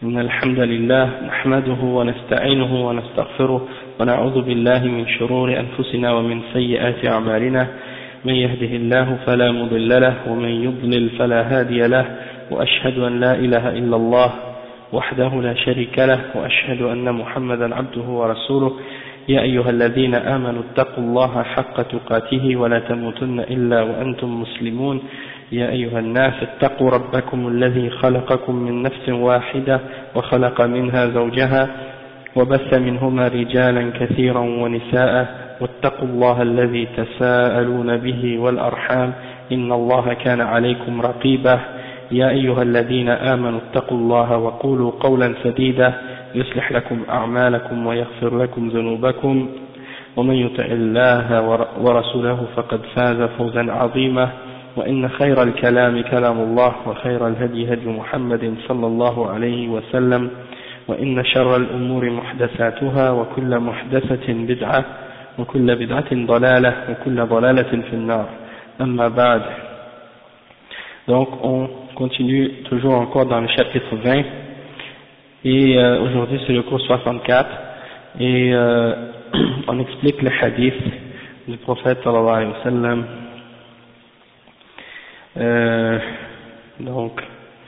إن الحمد لله نحمده ونستعينه ونستغفره ونعوذ بالله من شرور أنفسنا ومن سيئات أعمالنا من يهده الله فلا مضل له ومن يضلل فلا هادي له وأشهد أن لا إله إلا الله وحده لا شريك له وأشهد أن محمدا عبده ورسوله يا أيها الذين آمنوا اتقوا الله حق تقاته ولا تموتن إلا وأنتم مسلمون يا أيها الناس اتقوا ربكم الذي خلقكم من نفس واحدة وخلق منها زوجها وبث منهما رجالا كثيرا ونساء واتقوا الله الذي تساءلون به والأرحام إن الله كان عليكم رقيبا يا أيها الذين آمنوا اتقوا الله وقولوا قولا سديدا يصلح لكم أعمالكم ويغفر لكم ذنوبكم ومن يطع الله ورسوله فقد فاز فوزا عظيما وإن خير الكلام كلام الله وخير الهدي هدي محمد صلى الله عليه وسلم وإن شر الأمور محدثاتها وكل محدثة بدعة وكل بدعة ضلالة وكل ضلالة في النار أما بعد. Donc on continue toujours encore dans le chapitre 20 et aujourd'hui c'est le cours 64 et on explique le hadith du prophète sallallahu alayhi wa sallam. Donc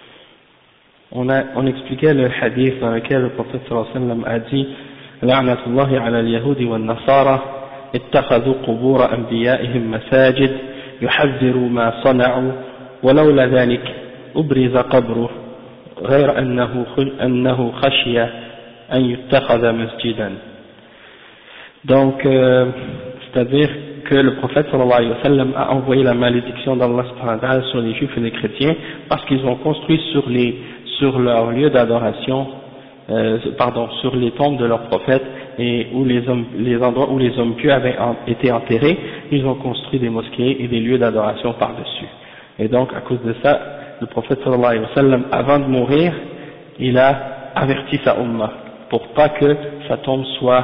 on expliquait le hadith dans lequel le prophète sallallahu alayhi wa sallam a dit la'natullahi ala al-yahudi wal-nasara ittakhadhu qubur anbiya'ihim masajid yuhadhdhiru ma sana'u ولولا ذلك أبرز قبره غير أنه خشي أن يتخذ مسجدا. Donc c'est-à-dire que le prophète sallallahu alayhi wa sallam a envoyé la malédiction d'Allah subhanahu wa ta'ala sur les juifs et les chrétiens parce qu'ils ont construit sur leur lieu d'adoration sur les tombes de leurs prophètes et où les endroits où les hommes pieux avaient été enterrés, ils ont construit des mosquées et des lieux d'adoration par-dessus. Et donc à cause de ça, le prophète sallallahu alayhi wa sallam, avant de mourir, il a averti sa umma pour pas que sa tombe soit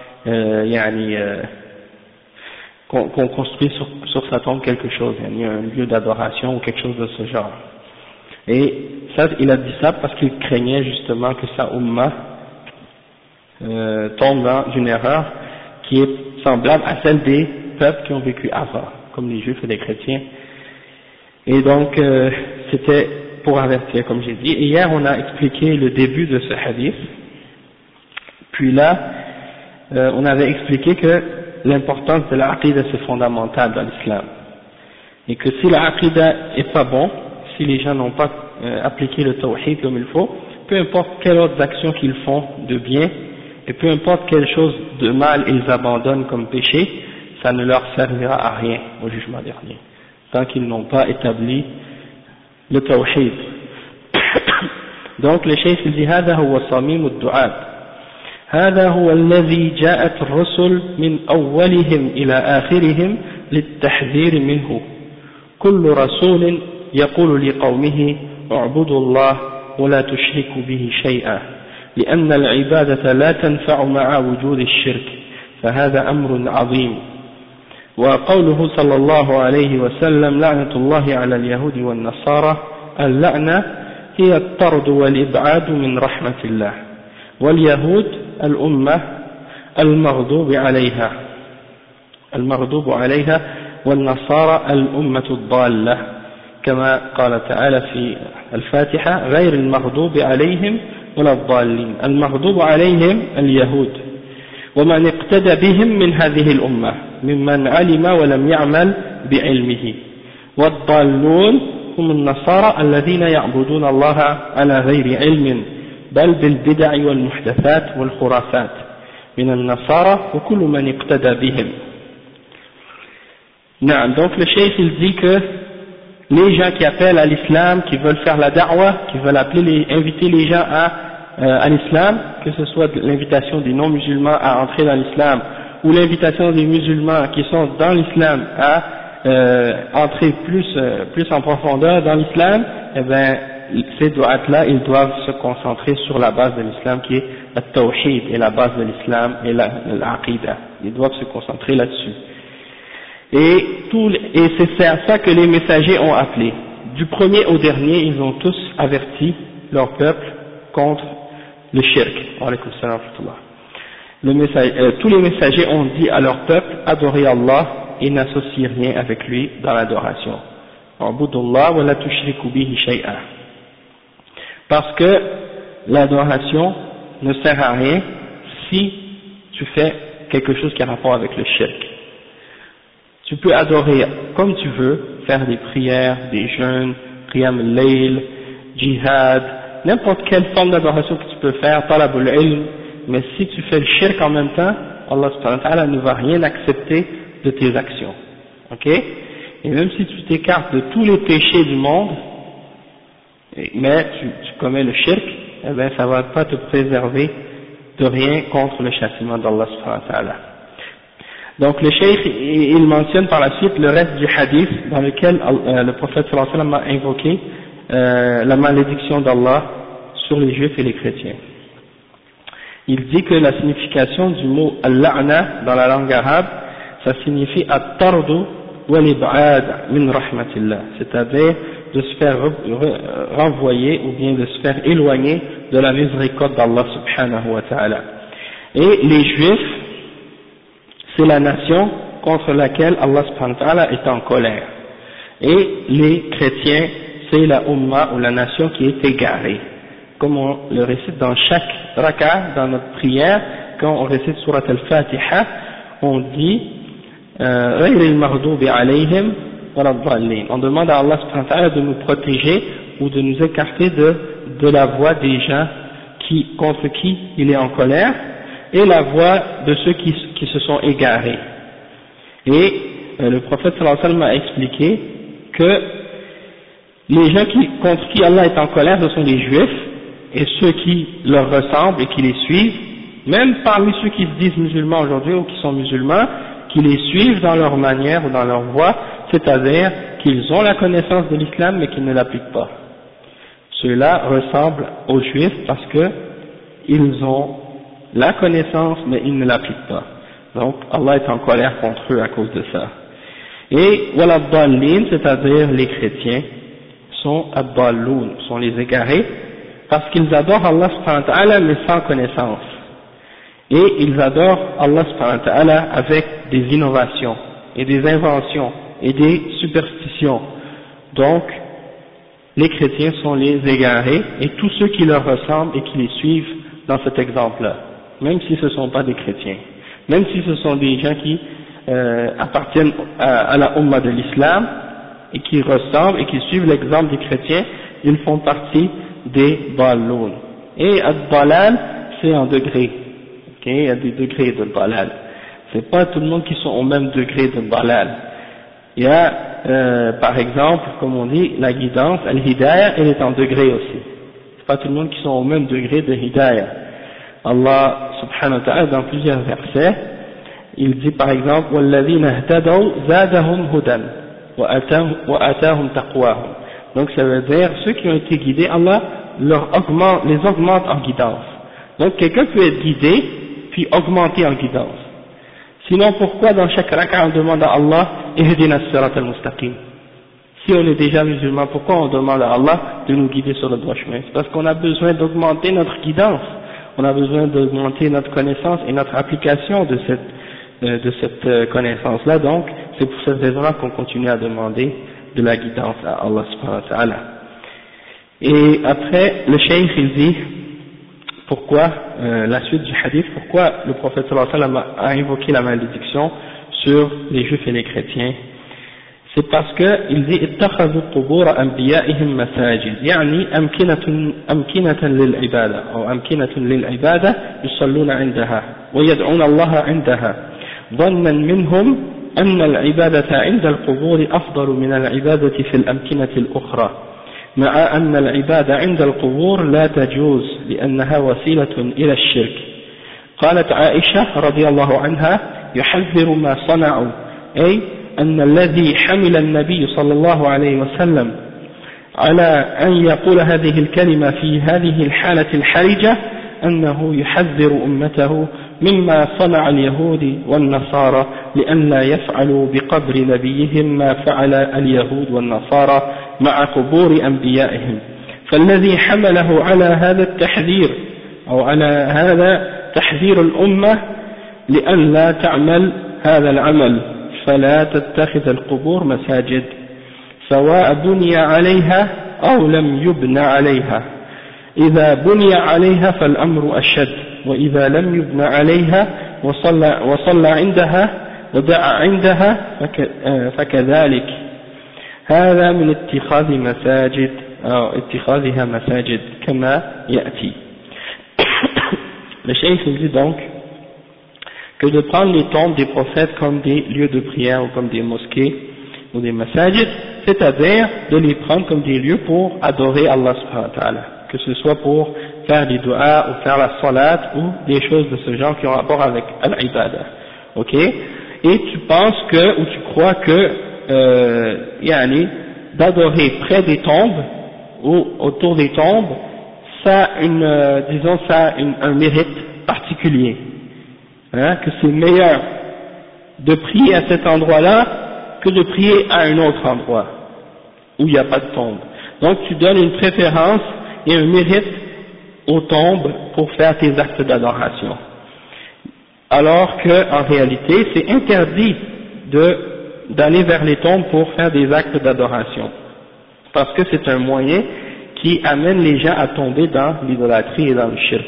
qu'on construise sur sa tombe quelque chose, un lieu d'adoration ou quelque chose de ce genre. Et ça, il a dit ça parce qu'il craignait justement que sa umma tombe dans une erreur qui est semblable à celle des peuples qui ont vécu avant, comme les juifs et les chrétiens. Et donc c'était pour avertir, comme j'ai dit. Et hier on a expliqué le début de ce hadith. Puis là on avait expliqué que l'importance de la aqidah c'est fondamental dans l'islam. Et que si la aqidah est pas bon, si les gens n'ont pas appliqué le tawhid comme il faut, peu importe quelle autre action qu'ils font de bien, et peu importe quelle chose de mal ils abandonnent comme péché, ça ne leur servira à rien au jugement dernier, tant qu'ils n'ont pas établi le tawhid. Donc le cheikh il dit هذا هو صميم الدعاء هذا هو الذي جاءت الرسل من أولهم إلى آخرهم للتحذير منه كل رسول يقول لقومه اعبدوا الله ولا تشركوا به شيئا لأن العبادة لا تنفع مع وجود الشرك فهذا أمر عظيم. وقوله صلى الله عليه وسلم لعنة الله على اليهود والنصارى اللعنة هي الطرد والإبعاد من رحمة الله واليهود الأمة المغضوب عليها والنصارى الأمة الضالة كما قال تعالى في الفاتحة غير المغضوب عليهم ولا الضالين. المغضوب عليهم اليهود ومن اقتدى بهم من هذه الأمة ممن علم ولم يعمل بعلمه والضالون هم النصارى الذين يعبدون الله على غير علم بل بالبدع والمحدثات والخرافات من النصارى وكل من اقتدى بهم. Donc le cheikh il dit que les gens qui appellent à l'islam, qui veulent faire la da'wah, qui veulent inviter les gens à l'islam, que ce soit l'invitation des non-musulmans à entrer dans l'islam ou l'invitation des musulmans qui sont dans l'islam à entrer plus en profondeur dans l'islam, eh bien ces du'at-là, ils doivent se concentrer sur la base de l'islam qui est le tawhid et la base de l'islam et l'aqidah. Ils doivent se concentrer là-dessus. Et c'est à ça que les messagers ont appelé. Du premier au dernier, ils ont tous averti leur peuple contre le shirk. Wa alaykum salam wa rahmatullah. Tous les messagers ont dit à leur peuple, adorez Allah et n'associez rien avec lui dans l'adoration. Ubudullah wa la tushriku bihi shay'a. Parce que l'adoration ne sert à rien si tu fais quelque chose qui a rapport avec le shirk. Tu peux adorer comme tu veux, faire des prières, des jeûnes, qiyam al-layl, jihad, n'importe quelle forme d'adoration que tu peux faire, talabul ilm, mais si tu fais le shirk en même temps, Allah subhanahu wa ta'ala ne va rien accepter de tes actions. Ok? Et même si tu t'écartes de tous les péchés du monde, mais tu commets le shirk, eh bien ça ne va pas te préserver de rien contre le châtiment d'Allah subhanahu wa ta'ala. Donc le cheikh, il mentionne par la suite le reste du hadith dans lequel le prophète sallallahu alayhi wa sallam a invoqué la malédiction d'Allah sur les juifs et les chrétiens. Il dit que la signification du mot al-la'na dans la langue arabe, ça signifie at-tardu wal-ib'ad min rahmatillah, c'est-à-dire de se faire renvoyer ou bien de se faire éloigner de la miséricorde d'Allah subhanahu wa ta'ala. Et les juifs, c'est la nation contre laquelle Allah subhanahu wa ta'ala est en colère. Et les chrétiens, c'est la umma ou la nation qui est égarée. Comme on le récite dans chaque raka, dans notre prière, quand on récite surat al-Fatiha, on dit غير المغضوب عليهم ولا الضالين. On demande à Allah subhanahu wa ta'ala de nous protéger ou de nous écarter de la voie des gens contre qui il est en colère et la voie de ceux qui se sont égarés. Et le prophète sallallahu alayhi wa sallam a expliqué que les gens contre qui Allah est en colère, ce sont les juifs et ceux qui leur ressemblent et qui les suivent, même parmi ceux qui se disent musulmans aujourd'hui ou qui sont musulmans, qui les suivent dans leur manière ou dans leur voie, c'est-à-dire qu'ils ont la connaissance de l'islam mais qu'ils ne l'appliquent pas. Ceux-là ressemblent aux juifs parce que ils ont la connaissance mais ils ne l'appliquent pas. Donc Allah est en colère contre eux à cause de ça. Et wala dallin, c'est-à-dire les chrétiens, sont ad-dalloun, sont les égarés, parce qu'ils adorent Allah subhanahu wa ta'ala mais sans connaissance. Et ils adorent Allah subhanahu wa ta'ala avec des innovations et des inventions et des superstitions. Donc, les chrétiens sont les égarés et tous ceux qui leur ressemblent et qui les suivent dans cet exemple-là, même si ce ne sont pas des chrétiens, même si ce sont des gens qui appartiennent à la umma de l'islam et qui ressemblent et qui suivent l'exemple des chrétiens, ils font partie des dalloun. Et ad-dalal, c'est en degrés. Okay, il y a des degrés de dalal. C'est pas tout le monde qui sont au même degré de dalal. Il y a, par exemple, comme on dit, la guidance, al-hidayah, elle est en degré aussi. C'est pas tout le monde qui sont au même degré de hidayah. Allah subhanahu wa ta'ala, dans plusieurs versets, il dit par exemple, وَالَّذِينَ اهْتَدَوْا زَادَهُمْ هُدًى وَآتَاهُمْ تَقْوَاهُمْ. Donc ça veut dire, ceux qui ont été guidés, Allah les augmente en guidance. Donc quelqu'un peut être guidé, puis augmenter en guidance. Sinon pourquoi dans chaque raka on demande à Allah ihdina as-sirat al-mustaqim? Si on est déjà musulman, pourquoi on demande à Allah de nous guider sur le droit chemin? C'est parce qu'on a besoin d'augmenter notre guidance, on a besoin d'augmenter notre connaissance et notre application de cette connaissance-là. Donc c'est pour cette raison-là qu'on continue à demander de la guidance à Allah subhanahu wa ta'ala. Et après le cheikh il dit pourquoi, la suite du hadith, pourquoi le prophète sallallahu alayhi wa sallam a invoqué la malédiction sur les juifs et les chrétiens. C'est parce que il dit اتخذوا قبور أنبيائهم مساجد يعني أمكنة للعبادة أو أمكنة للعبادة يصلون عندها ويدعون الله عندها ظنا منهم أن العبادة عند القبور أفضل من العبادة في الأمكنة الأخرى مع أن العبادة عند القبور لا تجوز لأنها وسيلة إلى الشرك. قالت عائشة رضي الله عنها يحذر ما صنعوا، أي أن الذي حمل النبي صلى الله عليه وسلم على أن يقول هذه الكلمة في هذه الحالة الحرجة أنه يحذر أمته مما صنع اليهود والنصارى لأن لا يفعلوا بقبر نبيهم ما فعل اليهود والنصارى مع قبور أنبيائهم. فالذي حمله على هذا التحذير أو على هذا تحذير الأمة لأن لا تعمل هذا العمل فلا تتخذ القبور مساجد سواء بني عليها أو لم يبنى عليها إذا بني عليها فالأمر أشد وإذا لم يبنى عليها وصلى عندها ودعا عندها فكذلك هذا من اتخاذ مساجد أو اتخاذها مساجد كما يأتي. Le cheikh dit donc que de prendre les tombes des prophètes comme des lieux de prière ou comme des mosquées ou des masajid, c'est-à-dire de les prendre comme des lieux pour adorer Allah subhanahu wa ta'ala, que ce soit pour faire des du'a ou faire la salat ou des choses de ce genre qui ont rapport avec al-ibadah, ok? Et tu penses que, ou tu crois que d'adorer près des tombes ou autour des tombes, ça a un mérite particulier, hein, que c'est meilleur de prier à cet endroit-là que de prier à un autre endroit où il n'y a pas de tombe. Donc tu donnes une préférence et un mérite aux tombes pour faire tes actes d'adoration, alors que en réalité c'est interdit d'aller vers les tombes pour faire des actes d'adoration, parce que c'est un moyen qui amène les gens à tomber dans l'idolâtrie et dans le shirk.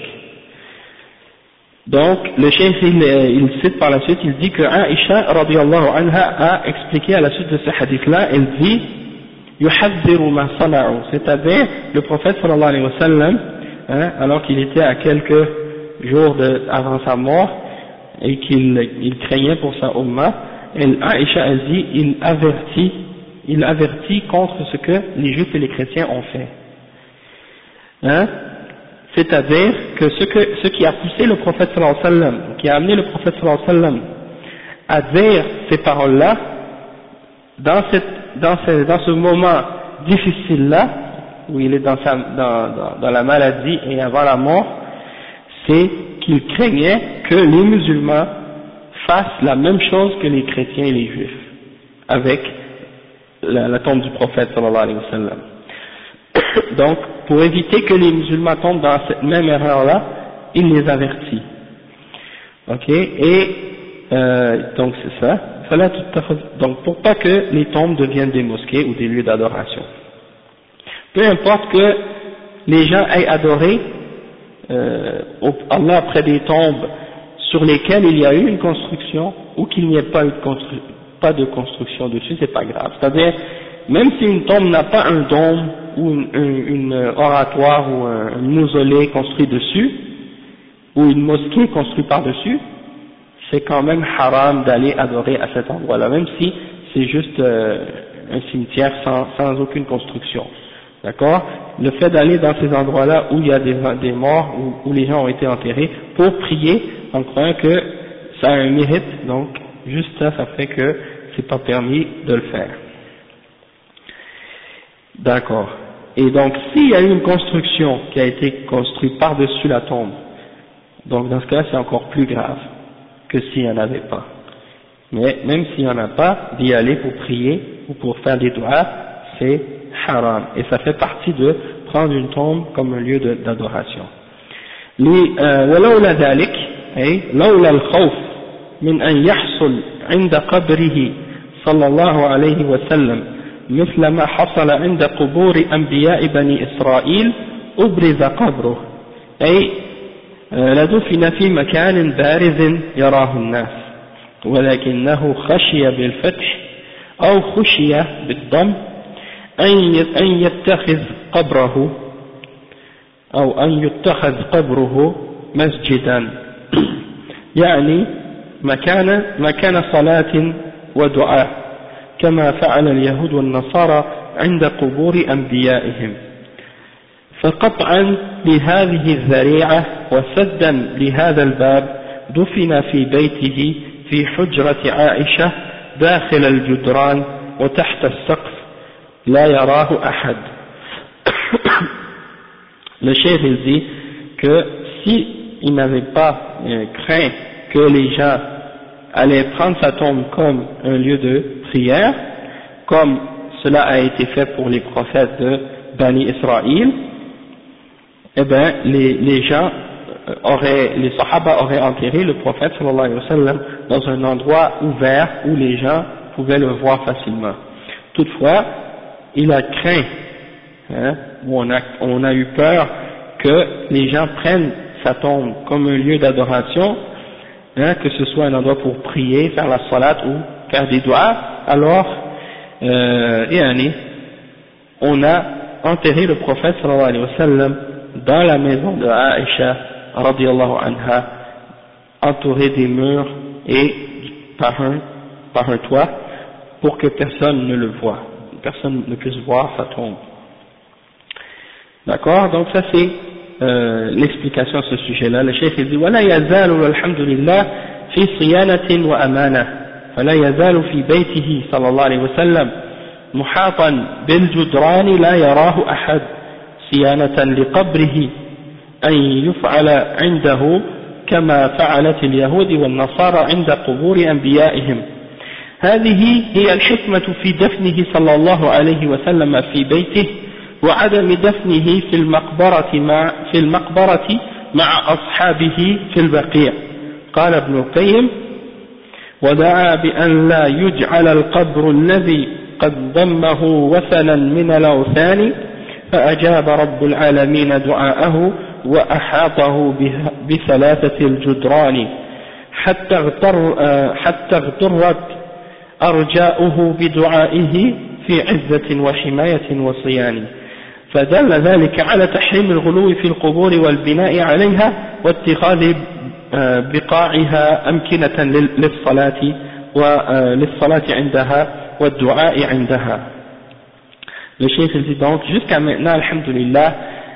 Donc le cheikh il cite par la suite, il dit que Aïcha radiyallahu anha a expliqué à la suite de ce hadith là, elle dit yuhadhiru ma sana'u, c'est-à-dire le prophète sallallahu alayhi wa sallam, hein, alors qu'il était à quelques jours avant sa mort et qu'il craignait pour sa umma, Aïcha elle dit il avertit contre ce que les juifs et les chrétiens ont fait, hein, c'est-à-dire que ce qui a poussé le prophète sallallahu alayhi wa sallam, qui a amené le prophète sallallahu alayhi wa sallam à dire ces paroles-là dans ce moment difficile-là où il est dans la maladie et avant la mort, c'est qu'il craignait que les musulmans fassent la même chose que les chrétiens et les juifs avec la tombe du prophète sallallahu alayhi wa sallam. Donc, pour éviter que les musulmans tombent dans cette même erreur-là, il les avertit. Ok, et donc c'est ça. Donc, pour pas que les tombes deviennent des mosquées ou des lieux d'adoration. Peu importe que les gens aient adoré Allah près des tombes sur lesquelles il y a eu une construction ou qu'il n'y ait pas de construction dessus, c'est pas grave. C'est-à-dire, même si une tombe n'a pas un dôme ou une oratoire ou un mausolée construit dessus, ou une mosquée construite par-dessus, c'est quand même haram d'aller adorer à cet endroit-là, même si c'est juste un cimetière sans aucune construction. D'accord? Le fait d'aller dans ces endroits-là où il y a des morts, où les gens ont été enterrés, pour prier, en croyant que ça a un mérite, donc juste ça fait que c'est pas permis de le faire. D'accord. Et donc, s'il y a eu une construction qui a été construite par-dessus la tombe, donc dans ce cas, c'est encore plus grave que s'il n'y en avait pas. Mais même s'il n'y en a pas, d'y aller pour prier ou pour faire des du'as, c'est haram. Et ça fait partie de prendre une tombe comme un lieu d'adoration. ولولا ذلك أي لولا الخوف من أن يحصل عند قبره صلى الله عليه وسلم مثل ما حصل عند قبور أنبياء بني إسرائيل أبرز قبره أي لدفن في مكان بارز يراه الناس ولكنه خشي بالفتح أو خشي بالضم أن يتخذ قبره أو أن يتخذ قبره مسجدا يعني مكان صلاة ودعاء كما فعل اليهود والنصارى عند قبور أنبيائهم فقطعا لهذه الذريعة وسدا لهذا الباب دفن في بيته في حجرة عائشة داخل الجدران وتحت السقف لا يراه أحد. Le cheikh il dit que si il n'avait pas craint que les gens allaient prendre sa tombe comme un lieu de prière, comme cela a été fait pour les prophètes de Bani Israël, eh bien les gens les Sahaba auraient enterré le prophète sallallahu alayhi wa sallam dans un endroit ouvert où les gens pouvaient le voir facilement. Toutefois, il a craint, on a eu peur que les gens prennent sa tombe comme un lieu d'adoration, que ce soit un endroit pour prier, faire la salat ou faire des doigts. Alors, on a enterré le prophète sallallahu alayhi wa sallam dans la maison de Aïcha radiyallahu anha, entouré des murs et par un toit, pour que personne ne le voie, personne ne puisse voir sa tombe. D'accord? Donc ça c'est l'explication à ce sujet-là. Le cheikh dit ولا يزال والحمد لله في صيانة وأمانة فلا يزال في بيته صلى الله عليه وسلم محاطا بالجدران لا يراه أحد صيانة لقبره أن يفعل عنده كما فعلت اليهود والنصارى عند قبور أنبيائهم. هذه هي الحكمة في دفنه صلى الله عليه وسلم في بيته وعدم دفنه في المقبرة مع أصحابه في البقيع. قال ابن القيم ودعا بأن لا يجعل القبر الذي قد ضمه وثنا من الأوثان فأجاب رب العالمين دعاءه وأحاطه بثلاثة الجدران حتى اغترت أرجاؤه بدعائه في عزة وحماية وصيان، فدل ذلك على تحريم الغلو في القبور والبناء عليها واتخاذ بقاعها أمكنة للصلاة عندها والدعاء عندها. Le cheikh dit donc, jusqu'à maintenant, alhamdulillah,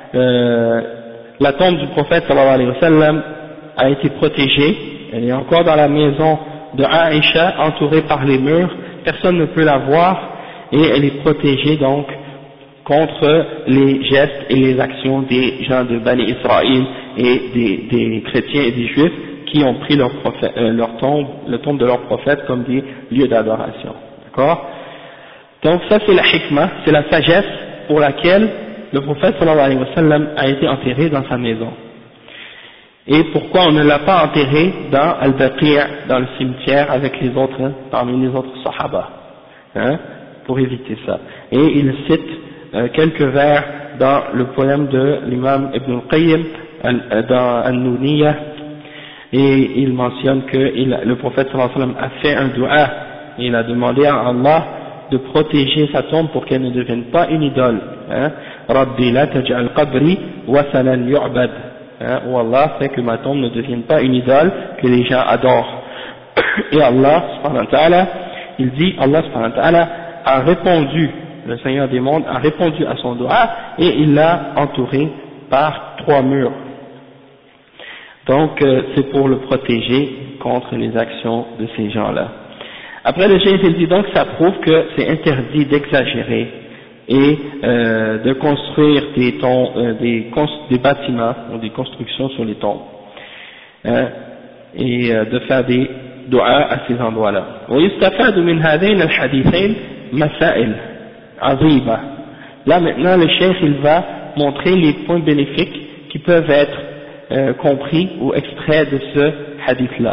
la tombe du prophète sallallahu alayhi wa sallam a été protégée, elle est encore dans la maison de Aïcha, entourée par les murs, personne ne peut la voir, et elle est protégée donc contre les gestes et les actions des gens de Bani Israël et des chrétiens et des juifs qui ont pris leur tombe, le tombe de leur prophète comme des lieux d'adoration. D'accord? Donc ça c'est la hikmah, c'est la sagesse pour laquelle le prophète sallallahu alayhi wa sallam a été enterré dans sa maison. Et pourquoi on ne l'a pas enterré dans Al-Baqi', dans le cimetière avec les autres, parmi les autres sahaba, pour éviter ça. Et il cite quelques vers dans le poème de l'imam Ibn al-Qayyim, dans An-Nuniyah, et il mentionne que le prophète sallallahu alayhi wa sallam a fait un dua, et il a demandé à Allah de protéger sa tombe pour qu'elle ne devienne pas une idole. Rabbi la taj'al qabri wasanan yu'bad. Ou Allah fait que ma tombe ne devienne pas une idole que les gens adorent. Et Allah subhanahu wa ta'ala, il dit, Allah subhanahu wa ta'ala a répondu, le Seigneur des mondes a répondu à son dua et il l'a entouré par 3 murs. Donc c'est pour le protéger contre les actions de ces gens-là. Après le cheikh il dit donc ça prouve que c'est interdit d'exagérer et de construire des bâtiments ou des constructions sur les tombes et de faire des du'a à ces endroits-là. ويستفاد من هذين الحديثين مسائل عظيمة. Là maintenant le cheikh il va montrer les points bénéfiques qui peuvent être compris ou extraits de ce hadith-là.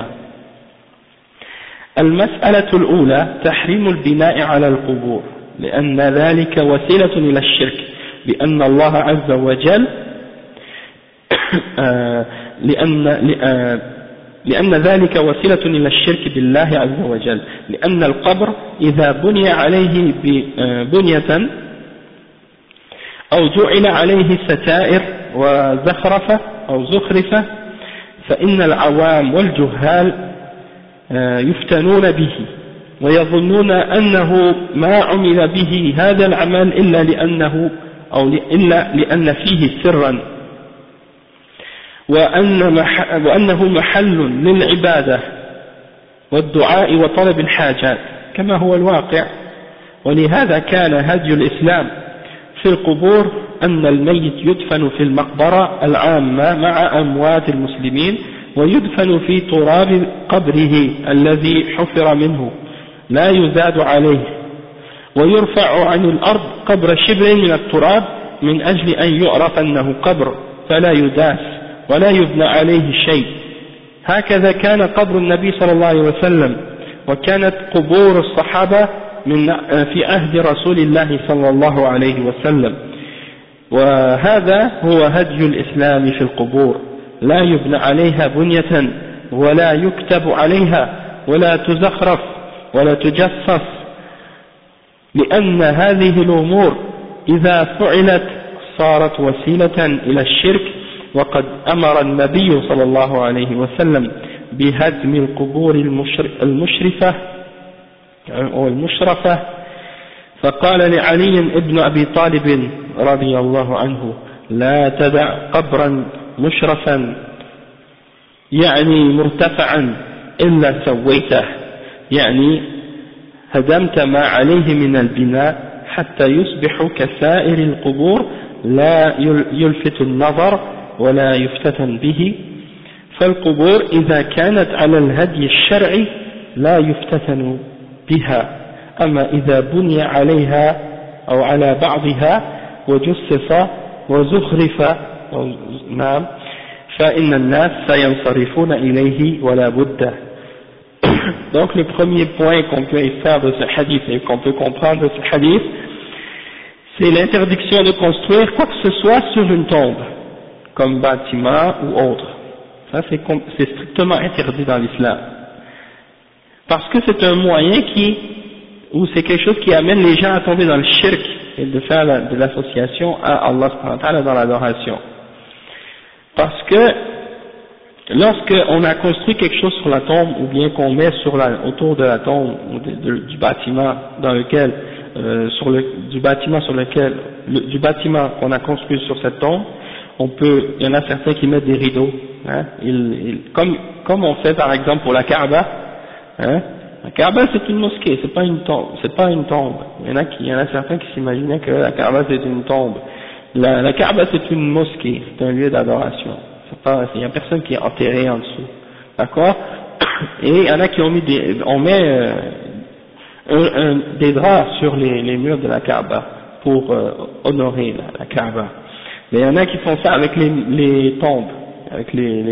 المسألة الأولى تحريم البناء على القبور لأن ذلك وسيلة إلى الشرك بأن الله عز وجل لأن ذلك وسيلة إلى الشرك بالله عز وجل لأن القبر إذا بني عليه بنية أو جعل عليه ستائر وزخرفة أو زخرفة فإن العوام والجهال يفتنون به ويظنون أنه ما عمل به هذا العمل إلا لأن فيه سرا وأنه محل للعبادة والدعاء وطلب الحاجات كما هو الواقع. ولهذا كان هدي الإسلام في القبور أن الميت يدفن في المقبرة العامة مع أموات المسلمين ويدفن في تراب قبره الذي حفر منه لا يزاد عليه ويرفع عن الأرض قبر شبر من التراب من أجل أن يعرف أنه قبر فلا يداس ولا يبنى عليه شيء. هكذا كان قبر النبي صلى الله عليه وسلم، وكانت قبور الصحابة في عهد رسول الله صلى الله عليه وسلم. وهذا هو هدي الإسلام في القبور، لا يبنى عليها بنية ولا يكتب عليها ولا تزخرف ولا تجصص، لأن هذه الأمور إذا فعلت صارت وسيلة إلى الشرك. وقد أمر النبي صلى الله عليه وسلم بهدم القبور المشرفة أو المشرفة، فقال لعلي بن أبي طالب رضي الله عنه: لا تدع قبرا مشرفا يعني مرتفعا إلا سويته، يعني هدمت ما عليه من البناء حتى يصبح كسائر القبور لا يلفت النظر ولا يفتتن به. فالقبور إذا كانت على الهدي الشرعي لا يفتتن بها، أما إذا بني عليها أو على بعضها وجسس وزخرف نعم فإن الناس سينصرفون إليه ولا بد. Donc le premier point qu'on peut faire de ce hadith et qu'on peut comprendre de ce hadith, c'est l'interdiction de construire quoi que ce soit sur une tombe, comme bâtiment ou autre. Ça c'est strictement interdit dans l'islam, parce que c'est un moyen ou c'est quelque chose qui amène les gens à tomber dans le shirk et de faire de l'association à Allah subhanahu wa ta'ala dans l'adoration. Parce que lorsqu'on a construit quelque chose sur la tombe, ou bien qu'on met autour de la tombe ou du bâtiment dans lequel, du bâtiment qu'on a construit sur cette tombe, il y en a certains qui mettent des rideaux, hein, comme on fait par exemple pour la Kaaba, hein. La Kaaba c'est une mosquée, c'est pas une tombe. Il y en a certains qui s'imaginaient que la Kaaba c'est une tombe. La Kaaba c'est une mosquée, c'est un lieu d'adoration. Il n'y a personne qui est enterré en dessous, d'accord? Et il y en a qui on met des draps sur les murs de la Kaaba pour honorer la Kaaba. Mais il y en a qui font ça avec les tombes, avec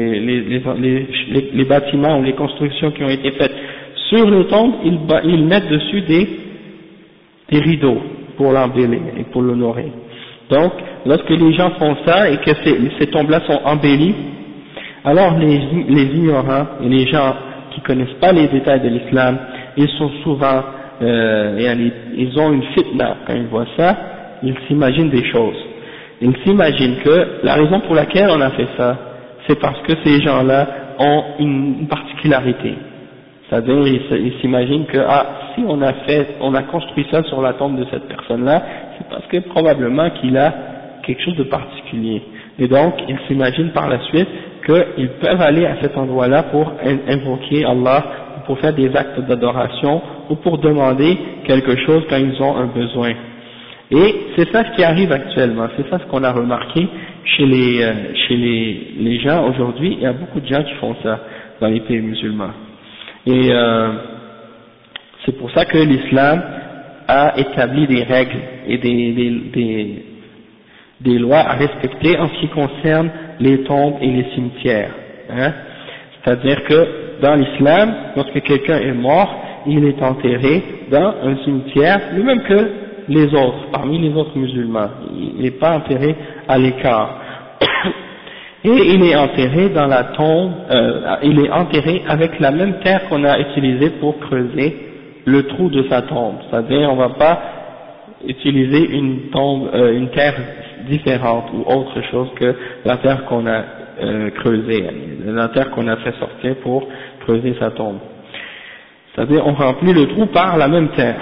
les bâtiments ou les constructions qui ont été faites sur les tombes, ils mettent dessus des rideaux pour l'embellir et pour l'honorer. Donc, lorsque les gens font ça et que ces tombes-là sont embellies, alors les ignorants et les gens qui connaissent pas les détails de l'islam, ils sont souvent, ils ont une fitna quand ils voient ça, ils s'imaginent des choses. Ils s'imaginent que la raison pour laquelle on a fait ça, c'est parce que ces gens-là ont une particularité. C'est-à-dire, ils s'imaginent que, si on a construit ça sur la tombe de cette personne-là, c'est parce que probablement qu'il a quelque chose de particulier. Et donc, ils s'imaginent par la suite qu'ils peuvent aller à cet endroit-là pour invoquer Allah, ou pour faire des actes d'adoration, ou pour demander quelque chose quand ils ont un besoin. Et c'est ça ce qui arrive actuellement, c'est ça ce qu'on a remarqué chez les gens aujourd'hui. Il y a beaucoup de gens qui font ça dans les pays musulmans. Et c'est pour ça que l'islam a établi des règles et des lois à respecter en ce qui concerne les tombes et les cimetières. Hein. C'est-à-dire que dans l'islam, lorsque quelqu'un est mort, il est enterré dans un cimetière, le même que les autres, parmi les autres musulmans. Il n'est pas enterré à l'écart. Et il est enterré dans la tombe, il est enterré avec la même terre qu'on a utilisée pour creuser le trou de sa tombe. C'est-à-dire, on ne va pas utiliser une terre différente ou autre chose que la terre qu'on a creusée, la terre qu'on a fait sortir pour creuser sa tombe. C'est-à-dire, on remplit le trou par la même terre.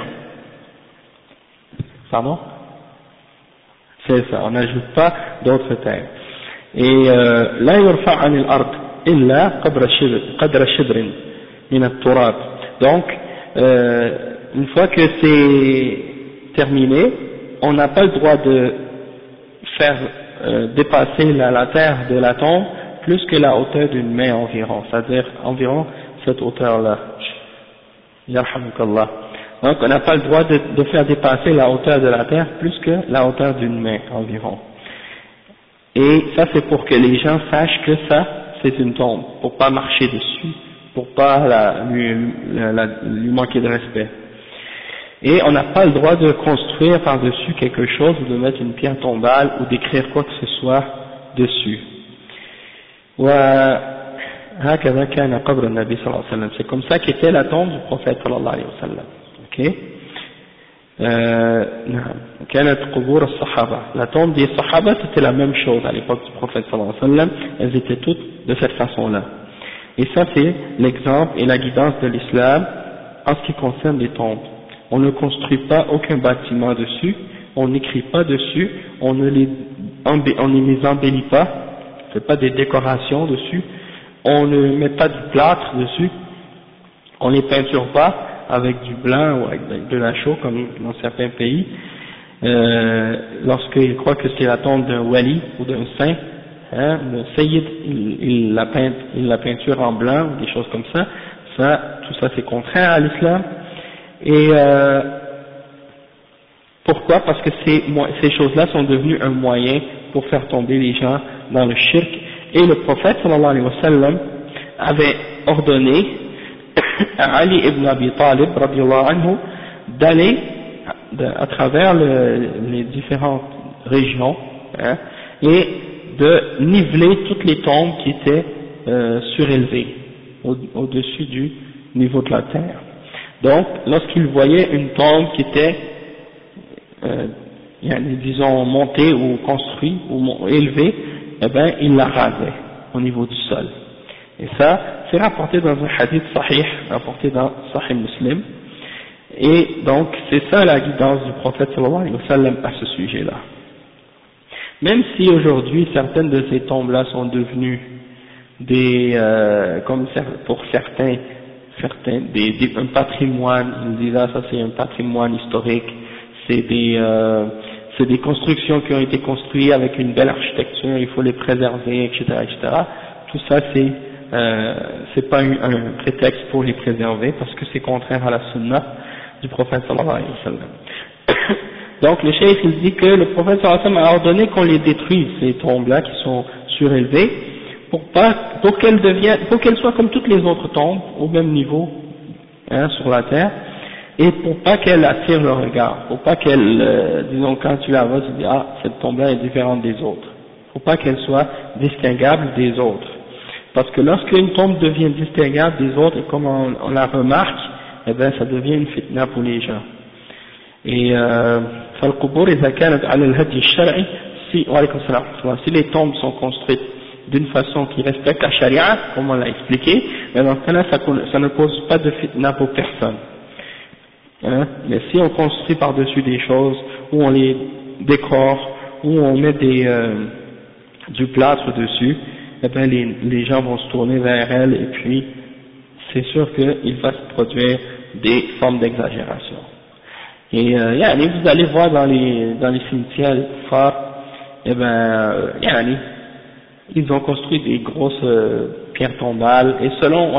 Pardon? C'est ça, on n'ajoute pas d'autres terres. Et لا يرفع عن الأرض إلا قدر شبر من التراب. Donc une fois que c'est terminé, on n'a pas le droit de faire dépasser la terre de la tombe plus que la hauteur d'une main environ, c'est-à-dire environ cette hauteur-là. Yarhamukallah. Donc on n'a pas le droit de faire dépasser la hauteur de la terre plus que la hauteur d'une main environ. Et ça c'est pour que les gens sachent que ça c'est une tombe, pour pas marcher dessus, pour pas lui manquer de respect. Et on n'a pas le droit de construire par-dessus quelque chose ou de mettre une pierre tombale ou d'écrire quoi que ce soit dessus. وهكذا كان قبر النبي صلى الله عليه وسلم. C'est comme ça qu'était la tombe du prophète صلى الله عليه وسلم. Ok. كانت قبور الصحابة. La tombe des Sahaba c'était la même chose à l'époque du prophète صلى الله عليه وسلم. Elles étaient toutes de cette façon-là. Et ça c'est l'exemple et la guidance de l'islam en ce qui concerne les tombes. On ne construit pas aucun bâtiment dessus, on n'écrit pas dessus, on ne les embellit pas, on ne fait pas des décorations dessus, on ne met pas du plâtre dessus, on ne les peinture pas avec du blanc ou avec de la chaux comme dans certains pays. Lorsqu'ils croient que c'est la tombe d'un wali ou d'un saint, hein, le sayyid, il la peinture en blanc ou des choses comme ça, tout ça c'est contraire à l'islam. Et pourquoi? Parce que ces choses-là sont devenues un moyen pour faire tomber les gens dans le shirk. Et le prophète sallallahu alayhi wa sallam avait ordonné à Ali ibn Abi Talib radiyallahu anhu d'aller à travers les différentes régions, hein, et de niveler toutes les tombes qui étaient surélevées au-dessus du niveau de la terre. Donc, lorsqu'il voyait une tombe qui était, disons, montée ou construite ou élevée, eh bien, il la rasait au niveau du sol. Et ça, c'est rapporté dans un hadith sahih, rapporté dans Sahih Muslim. Et donc, c'est ça la guidance du prophète sallallahu alayhi wa sallam à ce sujet-là. Même si aujourd'hui, certaines de ces tombes-là sont devenues comme pour certains, un patrimoine, ils disent ça c'est un patrimoine historique, c'est des constructions qui ont été construites avec une belle architecture, il faut les préserver, etc., etc. Tout ça c'est pas un prétexte pour les préserver parce que c'est contraire à la sunna du prophète sallallahu alayhi wa sallam. Donc le cheikh il dit que le prophète sallallahu alayhi wa sallam a ordonné qu'on les détruise, ces tombes-là qui sont surélevées, pour qu'elles soient comme toutes les autres tombes, au même niveau, hein, sur la terre, et pour pas qu'elles attirent le regard, pour pas qu'elles, disons quand tu la vois, tu dis ah cette tombe-là est différente des autres, pour pas qu'elle soit distinguable des autres, parce que lorsqu'une tombe devient distinguable des autres, et comme on la remarque, eh bien ça devient une fitna pour les gens. Et فالقبور إذا كانت على الهدي الشرعي si les tombes sont construites d'une façon qui respecte la charia, comme on l'a expliqué, mais dans ce cas-là, ça ne cause pas de fitna pour personne. Hein? Mais si on construit par-dessus des choses, où on les décore, où on met du plâtre dessus, eh bien les gens vont se tourner vers elles, et puis c'est sûr qu'il va se produire des formes d'exagération. Et vous allez voir dans les cimetières forts, eh ben, ils ont construit des grosses pierres tombales, et selon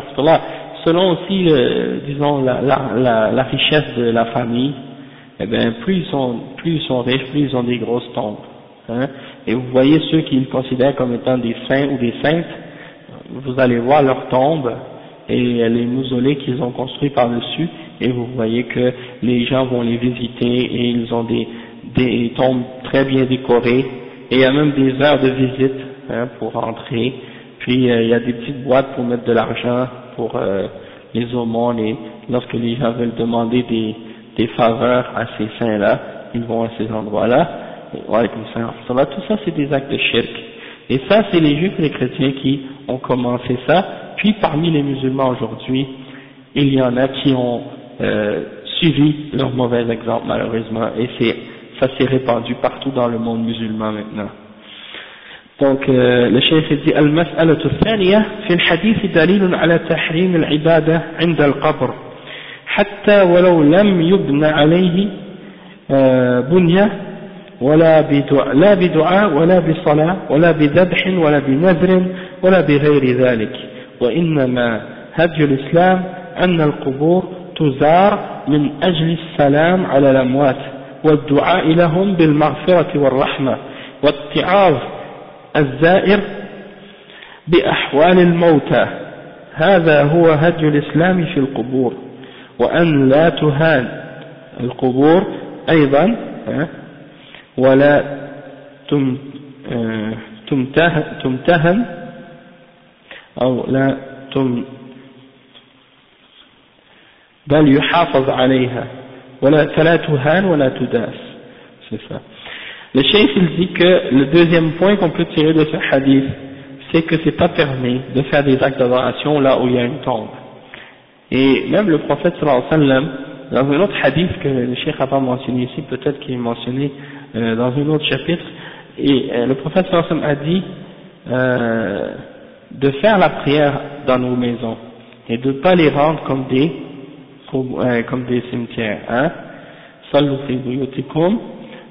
aussi, disons, la richesse de la famille, eh ben, plus ils sont riches, plus ils ont des grosses tombes. Hein. Et vous voyez ceux qu'ils considèrent comme étant des saints ou des saintes, vous allez voir leurs tombes et les mausolées qu'ils ont construits par-dessus, et vous voyez que les gens vont les visiter et ils ont des tombes très bien décorées, et il y a même des heures de visite, hein, pour entrer, puis il y a des petites boîtes pour mettre de l'argent pour les aumônes, et lorsque les gens veulent demander des faveurs à ces saints-là, ils vont à ces endroits-là, tout ça c'est des actes de shirk, et ça c'est les juifs et les chrétiens qui ont commencé ça, puis parmi les musulmans aujourd'hui, il y en a qui ont suivi leur mauvais exemple malheureusement, et ça s'est répandu partout dans le monde musulman maintenant. Donc le cheikh dit al-mas'alatu الثانية في الحديث دليل على تحريم العبادة عند القبر حتى ولو لم يبنى عليه بنية لا بدعاء ولا بصلاة ولا بذبح ولا بنذر ولا بغير ذلك، وإنما هدي الإسلام أن القبور تزار من أجل السلام على الأموات والدعاء لهم بالمغفرة والرحمة والاتعاظ الزائر بأحوال الموتى هذا هو هدي الإسلام في القبور وأن لا تهان القبور أيضا ولا تمتهن أو لا بل يحافظ عليها فلا تهان ولا تداس. C'est ça. Le cheikh il dit que le deuxième point qu'on peut tirer de ce hadith, c'est que c'est pas permis de faire des actes d'adoration là où il y a une tombe. Et même le prophète sallallahu alayhi wa sallam, dans un autre hadith que le cheikh n'a pas mentionné ici, peut-être qu'il est mentionné dans un autre chapitre, et le prophète sallallahu alayhi wa sallam a dit de faire la prière dans nos maisons et de ne pas les rendre comme des cimetières. Hein? Sallu fi buyutikum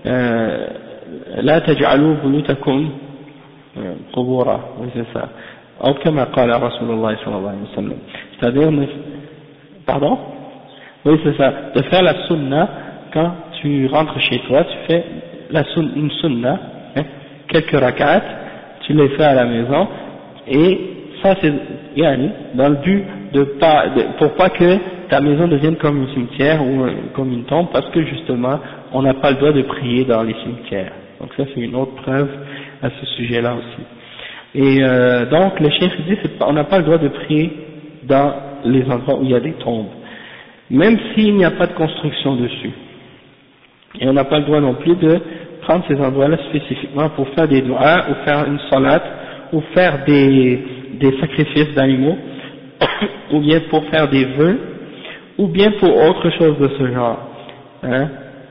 la taj'alu buyutakum qubura. Oui, c'est ça. Ou comme qala Rasulullah sallallahu alayhi wa sallam. C'est-à-dire, pardon? Oui, c'est ça. De faire la sunna quand tu rentres chez toi, tu fais une sunna, hein, quelques rak'at, tu les fais à la maison, et ça c'est dans le but pour pas que ta maison devienne comme un cimetière ou comme une tombe, parce que justement on n'a pas le droit de prier dans les cimetières. Donc ça c'est une autre preuve à ce sujet-là aussi. Et donc le cheikh dit on n'a pas le droit de prier dans les endroits où il y a des tombes, même s'il n'y a pas de construction dessus. Et on n'a pas le droit non plus de prendre ces endroits-là spécifiquement pour faire des du'as ou faire une salat ou faire des sacrifices d'animaux ou bien pour faire des vœux ou bien pour autre chose de ce genre. Hein?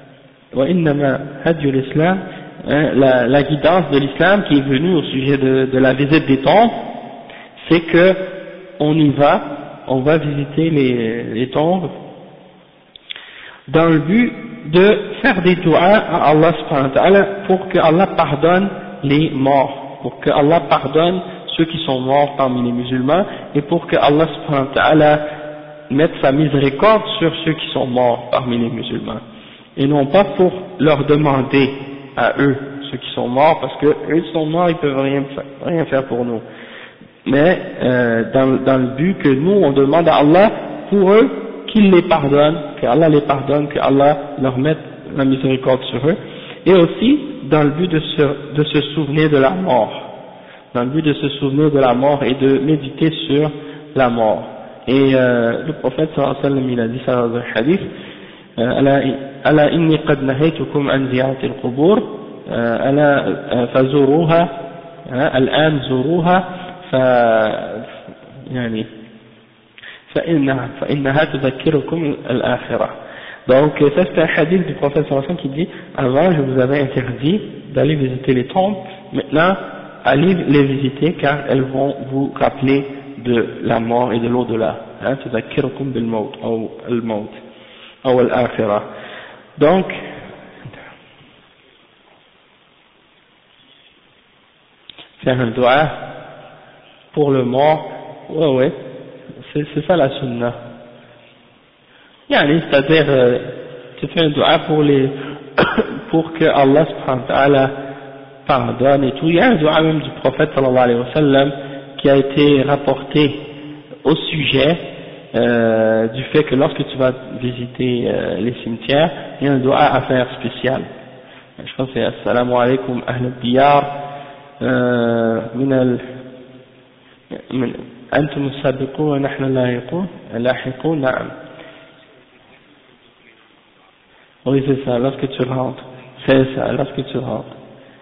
La guidance de l'islam qui est venue au sujet de la visite des tombes, c'est que on va visiter les tombes dans le but de faire des du'as à Allah subhanahu wa ta'ala pour que Allah pardonne les morts, pour que Allah pardonne ceux qui sont morts parmi les musulmans et pour que Allah subhanahu wa ta'ala mette sa miséricorde sur ceux qui sont morts parmi les musulmans, et non pas pour leur demander à eux, ceux qui sont morts, parce que eux ils sont morts, ils peuvent rien faire pour nous, mais dans le but que nous on demande à Allah pour eux qu'il les pardonne, qu'Allah les pardonne, qu'Allah leur mette la miséricorde sur eux, et aussi dans le but de se souvenir de la mort, dans le but de se souvenir de la mort et de méditer sur la mort. Et le prophète sallallahu alayhi wa sallam il a dit ça dans un hadith, ala inni qad nahaytukum an ziyarati al-qubur ala fazuruha al-an zuruha yani فإنها تذكركم الآخرة. Donc ça c'est un hadith du prophète sallallahu alayhi wa sallam qui dit avant je vous avais interdit d'aller visiter les tombes, maintenant allez les visiter car elles vont vous rappeler de la mort et de l'au-delà. تذكركم بالموت أو الموت أو الآخرة. Donc faire un dua pour le mort, ouais, c'est ça la sunna. C'est-à-dire tu fais un dua pour que Allah subhanahu wa ta'ala pardonne et tout. Il y a un dua même du prophète sallallahu alayhi wa sallam qui a été rapporté au sujet du fait que lorsque tu vas visiter les cimetières, il y a un dua à faire spécial. Je pense que c'est Assalamu alaykum ahl al-diyar min antum as-sabiqun wa nahnu lahiqun na'am. Oui c'est ça, lorsque tu rentres, c'est ça, lorsque tu rentres.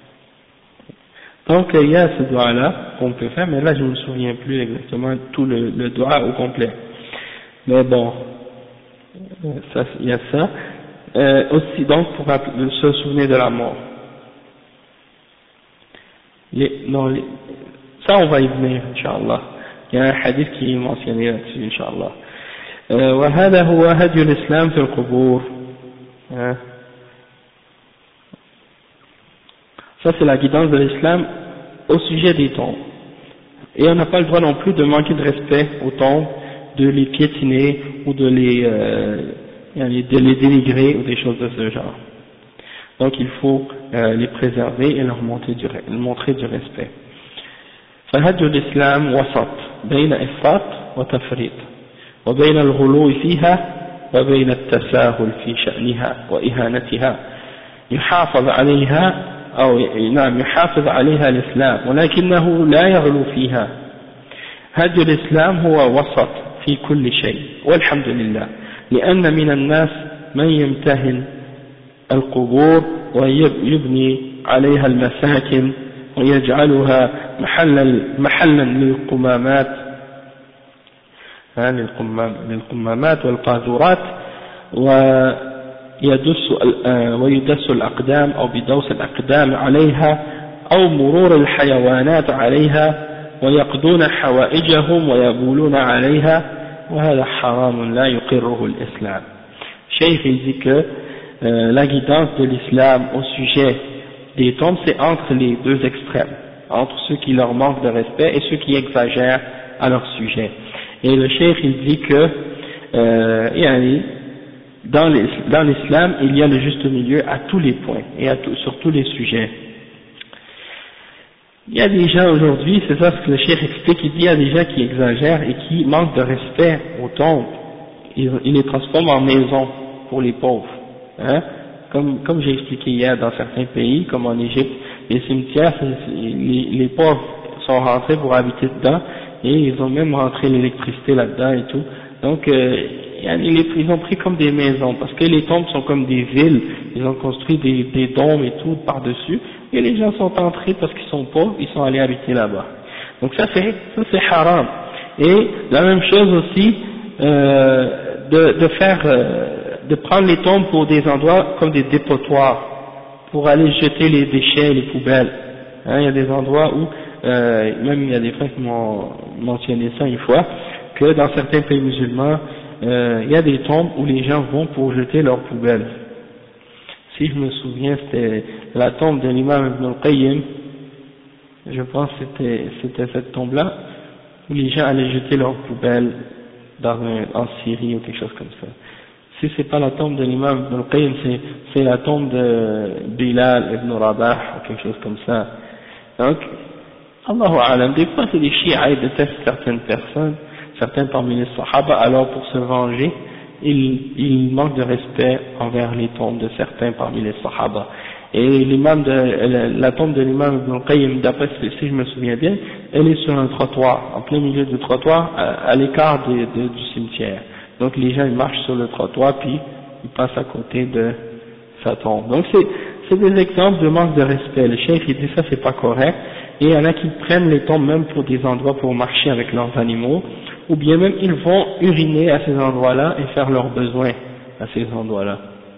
Donc il y a ce dua là qu'on peut faire, mais là je ne me souviens plus exactement tout le dua au complet. Mais bon, ça, il y a ça. Aussi donc pour se souvenir de la mort. Ça on va y venir, Inch'Allah. Il y a un hadith qui est mentionné là-dessus, Inch'Allah. وهذا هو هدي الإسلام في القبور. Ça c'est la guidance de l'islam au sujet des tombes. Et on n'a pas le droit non plus de manquer de respect aux tombes, de les piétiner ou de les dénigrer ou des choses de ce genre. Donc il faut les préserver et leur montrer du respect. فهدي الإسلام وسط بين إفراط وتفريط وبين الغلو فيها وبين التساهل في شأنها وإهانتها يحافظ عليها أو نعم يحافظ عليها الإسلام ولكنه لا يغلو فيها. هدي الإسلام هو وسط في كل شيء والحمد لله، لأن من الناس من يمتهن القبور ويبني عليها المساكن ويجعلها محلا للقمامات والقاذورات ويدس الأقدام أو بدوس الأقدام عليها أو مرور الحيوانات عليها ويقضون حوائجهم ويبولون عليها وهذا حرام لا يقره الإسلام. Cheikh il dit que la guidance de l'islam au sujet des tombes c'est entre les deux extrêmes, entre ceux qui leur manquent de respect et ceux qui exagèrent à leur sujet. Et le cheikh il dit que dans l'islam il y a le juste milieu à tous les points et sur tous les sujets. Il y a des gens aujourd'hui, c'est ça ce que le cheikh explique, il dit il y a des gens qui exagèrent et qui manquent de respect aux tombes, ils les transforment en maisons pour les pauvres, hein? Comme j'ai expliqué hier, dans certains pays, comme en Égypte, les cimetières, les pauvres sont rentrés pour habiter dedans, et ils ont même rentré l'électricité là-dedans et tout. Donc, ils ont pris comme des maisons, parce que les tombes sont comme des villes, ils ont construit des dômes et tout par-dessus, et les gens sont entrés parce qu'ils sont pauvres, ils sont allés habiter là-bas. Donc ça c'est haram. Et la même chose aussi, de prendre les tombes pour des endroits comme des dépotoirs, pour aller jeter les déchets, les poubelles. Hein, il y a des endroits où, même il y a des frères qui m'ont mentionné ça une fois, que dans certains pays musulmans, il y a des tombes où les gens vont pour jeter leurs poubelles. Si je me souviens, c'était la tombe de l'imam Ibn al-Qayyim, je pense que c'était cette tombe-là, où les gens allaient jeter leurs poubelles en Syrie ou quelque chose comme ça. Si c'est pas la tombe de l'imam Ibn al-Qayyim, c'est la tombe de Bilal Ibn Rabah ou quelque chose comme ça. Donc, Allahu A'lam, des fois c'est des chiites, ils détestent certaines personnes, certains parmi les sahaba, alors pour se venger, il manque de respect envers les tombes de certains parmi les sahaba. Et la tombe de l'imam Ibn al-Qayyim, d'après si je me souviens bien, elle est sur un trottoir, en plein milieu du trottoir, à l'écart du cimetière. Donc les gens ils marchent sur le trottoir puis ils passent à côté de sa tombe. Donc c'est des exemples de manque de respect. Le cheikh il dit ça c'est pas correct. Et il y en a qui prennent les tombes même pour des endroits pour marcher avec leurs animaux, ou bien même ils vont uriner à ces endroits-là et faire leurs besoins à ces endroits-là.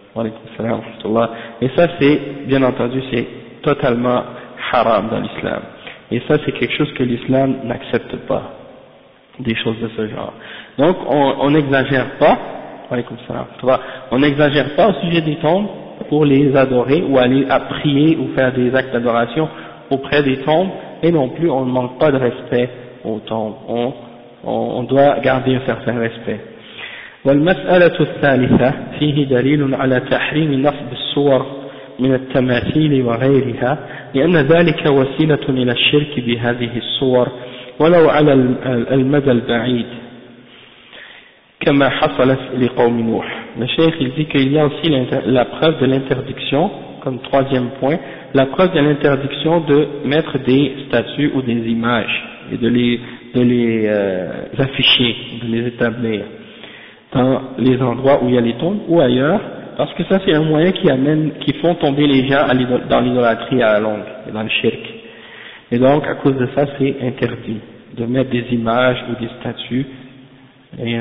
Et ça c'est, bien entendu, c'est totalement haram dans l'islam. Et ça c'est quelque chose que l'islam n'accepte pas, des choses de ce genre. Donc on n'exagère pas, on n'exagère pas au sujet des tombes pour les adorer ou aller à prier ou faire des actes d'adoration auprès des tombes, et non plus on ne manque pas de respect aux tombes, on doit garder un certain respect. والمسألة الثالثة فيه دليل على تحريم نصب الصور من التماثيل وغيرها لأن ذلك وسيلة إلى الشرك بهذه الصور ولو على المدى البعيد كما حصل لقوم نوح. Le cheikh il dit qu'il y a aussi la preuve de l'interdiction, comme troisième point, la preuve de l'interdiction de mettre des statues ou des images et de les afficher, de les établir dans les endroits où il y a les tombes ou ailleurs, parce que ça c'est un moyen qui font tomber les gens dans l'idolâtrie à la longue et dans le shirk. Et donc à cause de ça c'est interdit de mettre des images ou des statues. Et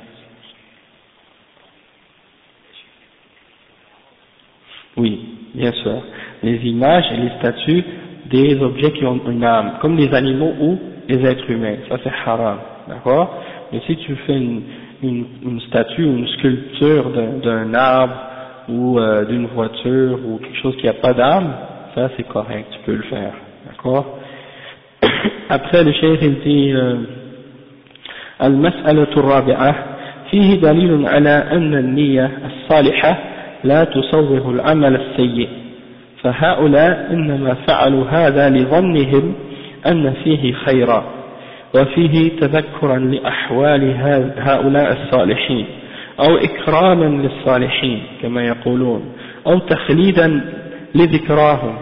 oui, bien sûr, les images et les statues des objets qui ont une âme, comme les animaux ou les êtres humains, ça c'est haram, d'accord? Mais si tu fais une statue ou une sculpture d'un arbre ou d'une voiture ou quelque chose qui n'a pas d'âme, ça c'est correct, tu peux le faire, d'accord? Après le cheikh il dit المسألة الرابعة فيه دليل على أن النية الصالحة لا تصوغ العمل السيء فهؤلاء إنما فعلوا هذا لظنهم أن فيه خيرا وفيه تذكرا لأحوال هؤلاء الصالحين أو إكراما للصالحين كما يقولون أو تخليدا لذكراهم،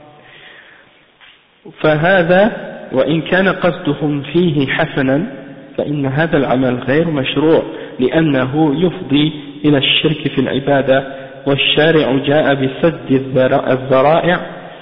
فهذا وإن كان قصدهم فيه حسنا فإن هذا العمل غير مشروع لأنه يفضي إلى الشرك في العبادة، والشارع جاء بسد الذرائع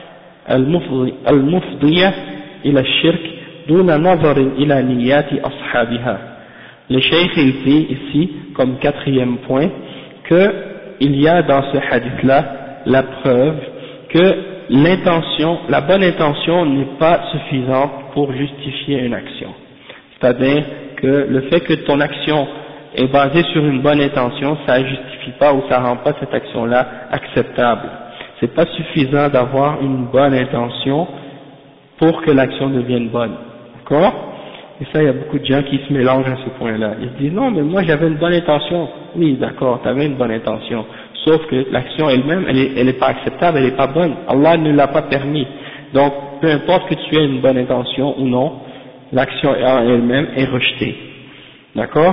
المفضية إلى الشرك دون نظر إلى نيات أصحابها. Le cheikh il dit ici comme quatrième point qu'il y a dans ce hadith-là la preuve que l'intention, la bonne intention n'est pas suffisante pour justifier une action. C'est-à-dire que le fait que ton action est basée sur une bonne intention, ça ne justifie pas ou ça ne rend pas cette action-là acceptable. C'est pas suffisant d'avoir une bonne intention pour que l'action devienne bonne. D'accord? Et ça, il y a beaucoup de gens qui se mélangent à ce point-là. Ils se disent, non, mais moi j'avais une bonne intention. Oui, d'accord, tu avais une bonne intention. Sauf que l'action elle-même, elle n'est pas acceptable, elle n'est pas bonne. Allah ne l'a pas permis. Donc, peu importe que tu aies une bonne intention ou non, l'action en elle-même est rejetée. D'accord?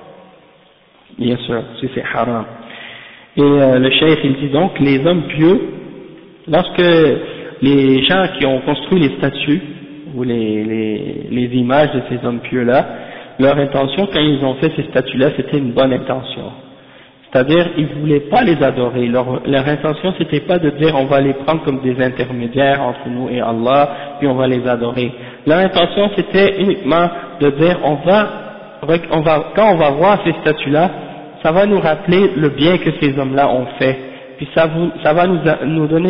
Bien sûr, si c'est haram. Et le cheikh il dit donc, les hommes pieux, lorsque les gens qui ont construit les statues, ou les images de ces hommes pieux-là, leur intention quand ils ont fait ces statues-là, c'était une bonne intention. C'est-à-dire, ils ne voulaient pas les adorer. Leur intention, c'était pas de dire on va les prendre comme des intermédiaires entre nous et Allah, puis on va les adorer. Leur intention, c'était uniquement de dire quand on va voir ces statues-là, ça va nous rappeler le bien que ces hommes-là ont fait. Puis ça va nous donner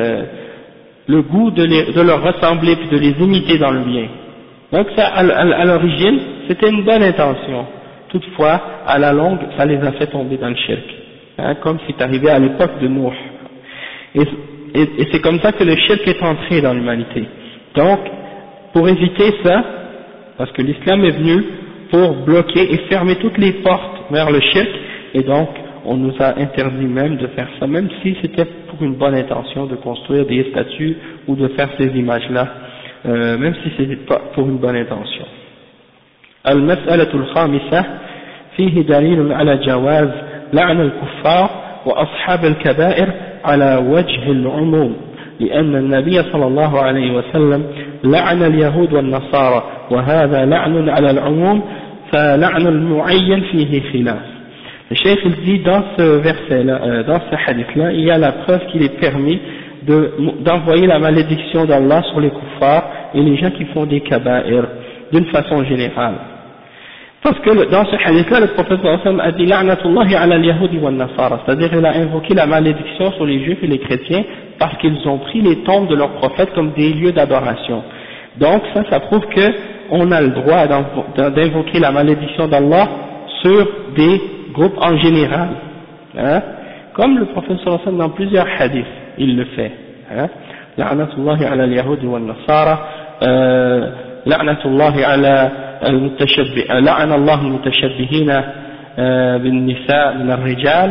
le goût de leur ressembler puis de les imiter dans le bien. Donc ça, à l'origine, c'était une bonne intention. Toutefois, à la longue, ça les a fait tomber dans le shirk, comme c'est arrivé à l'époque de Nuh. Et c'est comme ça que le shirk est entré dans l'humanité. Donc, pour éviter ça, parce que l'islam est venu pour bloquer et fermer toutes les portes vers le shirk, et donc on nous a interdit même de faire ça, même si c'était pour une bonne intention de construire des statues ou de faire ces images-là, même si c'était pas pour une bonne intention. المسألة الخامسة فيه دليل على جواز لعن الكفار وأصحاب الكبائر على وجه العموم، لأن النبي صلى الله عليه وسلم لعن اليهود والنصارى، وهذا لعن على العموم فلعن المعين فيه خلاف. Le cheikh il dit dans ce verset-là, dans ce hadith-là, il y a la preuve qu'il est permis d'envoyer la malédiction d'Allah sur les kuffars et les gens qui font des kaba'ir d'une façon générale. Parce que dans ce hadith-là, le prophète a dit la'natullahi ala al-yahudi wa nasara, c'est-à-dire il a invoqué la malédiction sur les juifs et les chrétiens parce qu'ils ont pris les tombes de leurs prophètes comme des lieux d'adoration. Donc ça prouve qu'on a le droit d'invoquer la malédiction d'Allah sur des groupes en général, comme le prophète dans plusieurs hadiths, il le fait. La'natullahi ala al-yahudi wa nasara, la'natullahi ala لعن الله المتشبهين بالنساء من الرجال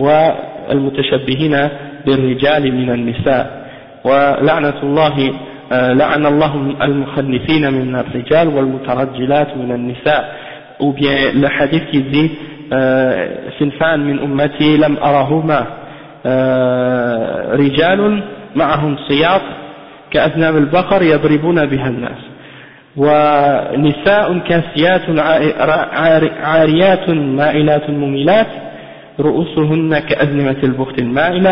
والمتشبهين بالرجال من النساء، ولعنة الله لعن الله المخنثين من الرجال والمترجلات من النساء. Ou bien le hadith qui dit صنفان من أمتي لم أرهما رجال معهم سياط كأذناب البقر يضربون بها الناس، ونساء كاسيات عاريات مائلات مميلات رؤوسهن كأزنمة البخت المائلة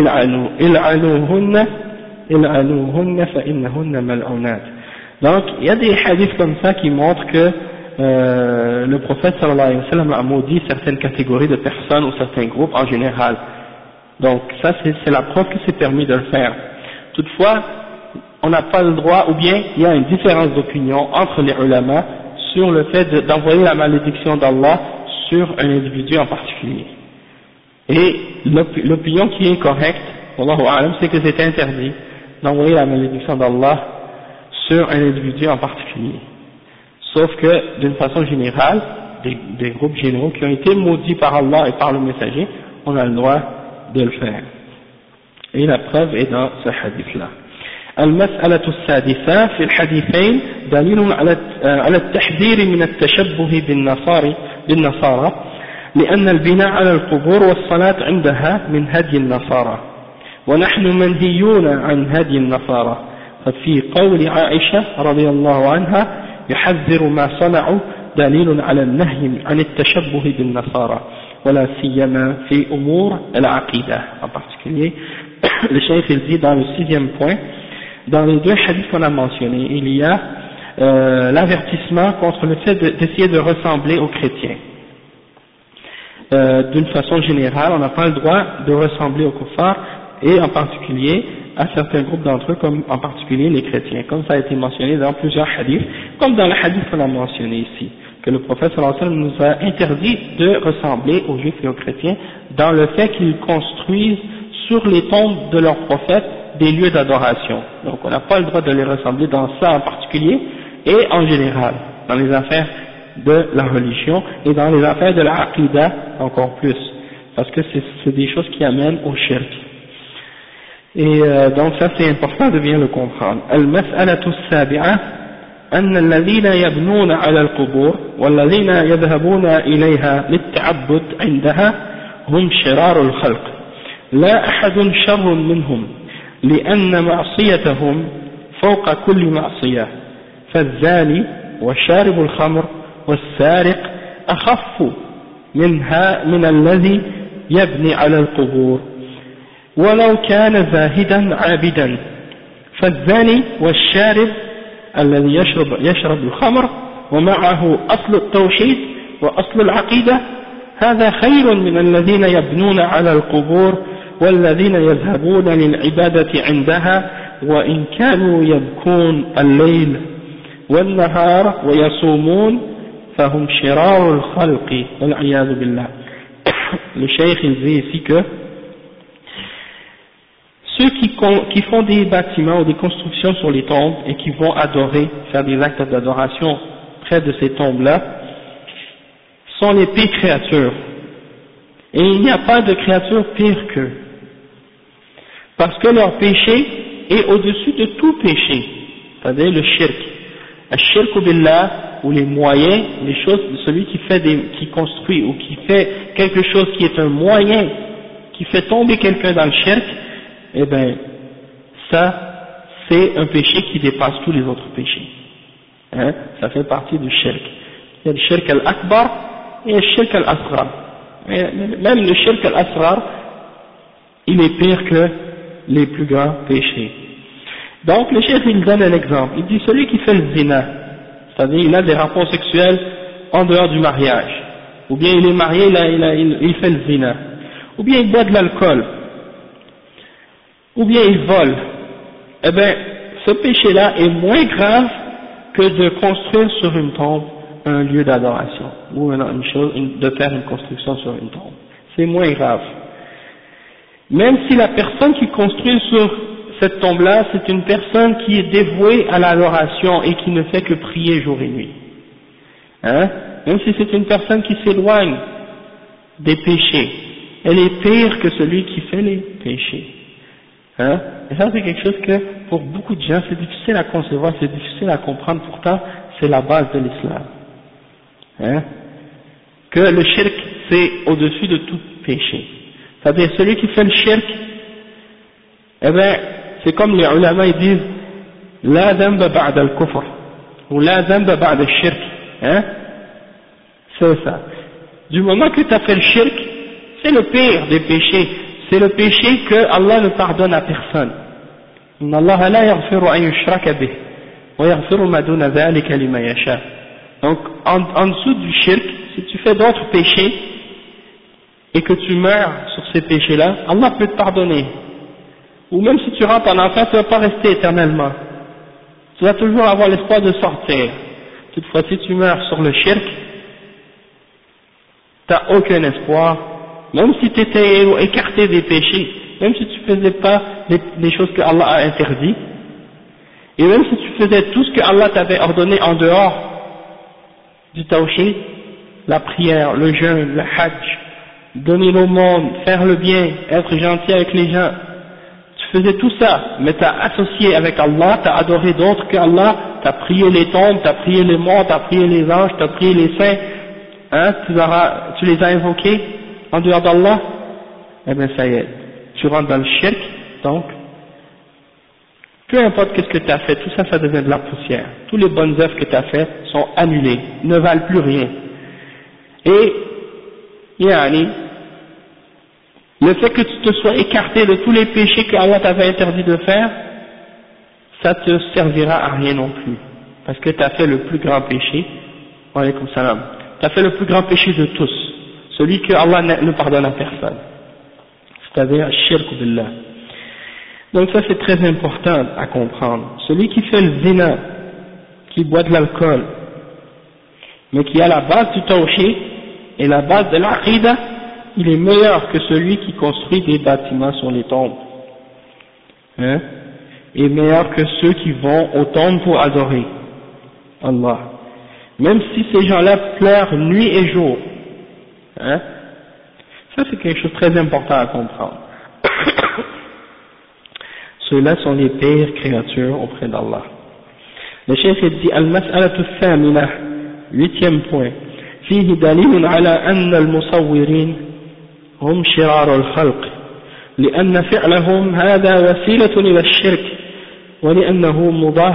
إلعنوهن فإنهن ملعونات. Donc il y a des hadiths comme ça qui montrent que le prophète sallallahu alayhi wa sallam a maudit certaines catégories de personnes ou certains groupes en général. Donc ça c'est la preuve que c'est permis de le faire. Toutefois, on n'a pas le droit, ou bien il y a une différence d'opinion entre les ulama sur le fait d'envoyer la malédiction d'Allah sur un individu en particulier. Et l'opinion qui est correcte, Wallahu a'lam, c'est que c'est interdit d'envoyer la malédiction d'Allah sur un individu en particulier. Sauf que, d'une façon générale, des groupes généraux qui ont été maudits par Allah et par le messager, on a le droit de le faire. Et la preuve est dans ce hadith-là. المسألة السادسة في الحديثين دليل على التحذير من التشبه بالنصارى لأن البناء على القبور والصلاة عندها من هدي النصارى ونحن منهيون عن هدي النصارى ففي قول عائشة رضي الله عنها يحذر ما صنعوا دليل على النهي عن التشبه بالنصارى ولا سيما في أمور العقيدة en particulier. Le cheikh il dit dans le 6e point, dans les deux hadiths qu'on a mentionnés, il y a l'avertissement contre le fait d'essayer de ressembler aux chrétiens. D'une façon générale, on n'a pas le droit de ressembler aux kuffars, et en particulier à certains groupes d'entre eux, comme en particulier les chrétiens, comme ça a été mentionné dans plusieurs hadiths, comme dans le hadith qu'on a mentionné ici, que le prophète sallallahu alayhi wa sallam nous a interdit de ressembler aux juifs et aux chrétiens dans le fait qu'ils construisent sur les tombes de leurs prophètes des lieux d'adoration. Donc on n'a pas le droit de les ressembler dans ça en particulier et en général, dans les affaires de la religion et dans les affaires de la aqidah encore plus, parce que c'est des choses qui amènent au shirk. Et donc ça c'est important de bien le comprendre. Al-mas'alatu as-sabi'a أن الذين يبنون على القبور والذين يذهبون إليها للتعبد عندها هم شرار الخلق لا أحد شر منهم لأن معصيتهم فوق كل معصية فالزاني وشارب الخمر والسارق أخف من الذي يبني على القبور ولو كان زاهدا عابدا فالزاني والشارب الذي يشرب الخمر ومعه أصل التوحيد وأصل العقيدة هذا خير من الذين يبنون على القبور والذين يذهبون للعبادة عندها وإن كانوا يبكون الليل والنهار ويصومون فهم شرار الخلق والعياذ بالله. Le cheikh il dit ici que ceux qui font des bâtiments ou des constructions sur les tombes et qui vont adorer, faire des actes d'adoration près de ces tombes-là, sont les pires créatures. Et il n'y a pas de créature pire qu'eux. Parce que leur péché est au-dessus de tout péché. C'est-à-dire le shirk. Al-shirk billah, ou les moyens, les choses, celui qui construit ou qui fait quelque chose qui est un moyen, qui fait tomber quelqu'un dans le shirk, eh bien, ça, c'est un péché qui dépasse tous les autres péchés. Hein? Ça fait partie du shirk. Il y a le shirk al-akbar et le shirk al-asghar. Même le shirk al-asghar, il est pire que les plus grands péchés. Donc, le shirk, il donne un exemple. Il dit, celui qui fait le zina, c'est-à-dire, il a des rapports sexuels en dehors du mariage, ou bien il est marié, il fait le zina, ou bien il boit de l'alcool, ou bien il vole, eh bien, ce péché-là est moins grave que de construire sur une tombe un lieu d'adoration, ou de faire une construction sur une tombe. C'est moins grave. Même si la personne qui construit sur cette tombe-là, c'est une personne qui est dévouée à l'adoration et qui ne fait que prier jour et nuit. Hein? Même si c'est une personne qui s'éloigne des péchés, elle est pire que celui qui fait les péchés. Hein? Et ça c'est quelque chose que pour beaucoup de gens c'est difficile à concevoir, c'est difficile à comprendre, pourtant c'est la base de l'islam. Hein? Que le shirk c'est au-dessus de tout péché. C'est-à-dire celui qui fait le shirk, eh bien c'est comme les ulama ils disent la dhanba ba'da al-kufr ou la dhanba ba'da al-shirk. Hein? C'est ça. Du moment que tu as fait le shirk, c'est le pire des péchés. C'est le péché que Allah ne pardonne à personne. Inna Allah la yaghfiru an yushraka bih wa yaghfiru ma duna dhalika liman yasha. Donc en dessous du shirk, si tu fais d'autres péchés et que tu meurs sur ces péchés-là, Allah peut te pardonner. Ou même si tu rentres en enfer, tu ne vas pas rester éternellement. Tu vas toujours avoir l'espoir de sortir. Toutefois, si tu meurs sur le shirk, tu n'as aucun espoir. Même si tu étais écarté des péchés, même si tu ne faisais pas les choses que Allah a interdites, et même si tu faisais tout ce que Allah t'avait ordonné en dehors du tawhid, la prière, le jeûne, le hajj, donner l'aumône, faire le bien, être gentil avec les gens, tu faisais tout ça, mais tu as associé avec Allah, tu as adoré d'autres qu'Allah, tu as prié les tombes, tu as prié les morts, tu as prié les anges, tu as prié les saints, hein, tu les as invoqués en dehors d'Allah, eh bien ça y est, tu rentres dans le shirk, donc, peu importe qu'est-ce que tu as fait, tout ça, ça devient de la poussière. Tous les bonnes œuvres que tu as faites sont annulées, ne valent plus rien. Et, yani, le fait que tu te sois écarté de tous les péchés que Allah t'avait interdit de faire, ça te servira à rien non plus. Parce que tu as fait le plus grand péché, wa alaykoum salam, tu as fait le plus grand péché de tous, celui que Allah ne pardonne à personne. C'est-à-dire, shirk billah. Donc ça c'est très important à comprendre. Celui qui fait le zina, qui boit de l'alcool, mais qui a la base du tawhid et la base de l'aqidah, il est meilleur que celui qui construit des bâtiments sur les tombes. Hein? Et meilleur que ceux qui vont aux tombes pour adorer Allah. Même si ces gens-là pleurent nuit et jour. Hein? Ça c'est quelque chose de très important à comprendre. Ceux-là sont les pires créatures auprès d'Allah. Le chef dit Al-Mas'alatu Thamina, 8e point. فيه دليل على أن المصورين هم شرار الخلق لأن فعلهم هذا وسيلة إلى الشرك ولأنه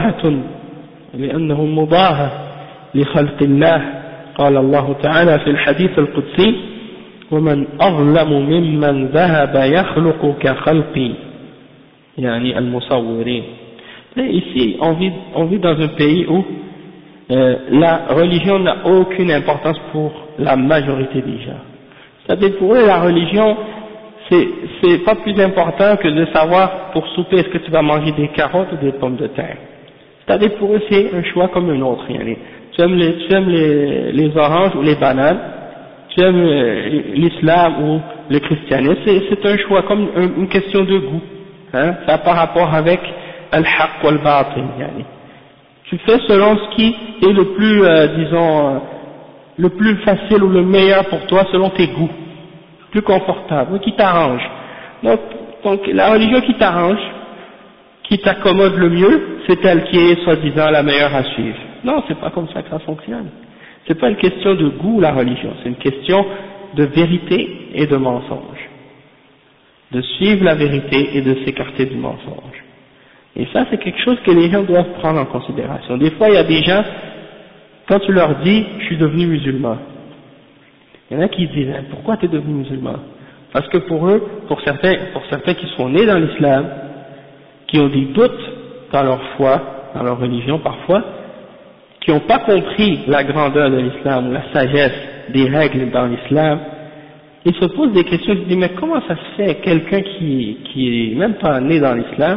مضاهة لخلق الله قال الله تعالى في الحديث القدسي ومن أظلم ممن ذهب يخلق كخلقي يعني المصورين. Ici on vit dans un pays où la religion n'a aucune importance pour la majorité des gens. C'est-à-dire pour eux la religion c'est pas plus important que de savoir pour souper est-ce que tu vas manger des carottes ou des pommes de terre. C'est-à-dire pour eux c'est un choix comme un autre. Tu aimes les oranges ou les bananes, tu aimes l'islam ou le christianisme, c'est un choix comme une question de goût. Hein, ça a par rapport avec al-haqq wal-batil. Tu fais selon ce qui est le plus, le plus facile ou le meilleur pour toi selon tes goûts, plus confortable, qui t'arrange. Donc la religion qui t'arrange, qui t'accommode le mieux, c'est elle qui est soi-disant la meilleure à suivre. Non, c'est pas comme ça que ça fonctionne. C'est pas une question de goût la religion, c'est une question de vérité et de mensonge. De suivre la vérité et de s'écarter du mensonge. Et ça, c'est quelque chose que les gens doivent prendre en considération. Des fois, il y a des gens, quand tu leur dis, je suis devenu musulman, il y en a qui disent, pourquoi tu es devenu musulman? Parce que pour eux, pour certains qui sont nés dans l'islam, qui ont des doutes dans leur foi, dans leur religion parfois, qui n'ont pas compris la grandeur de l'islam ou la sagesse des règles dans l'islam, ils se posent des questions, ils se disent, mais comment ça se fait, quelqu'un qui est même pas né dans l'islam,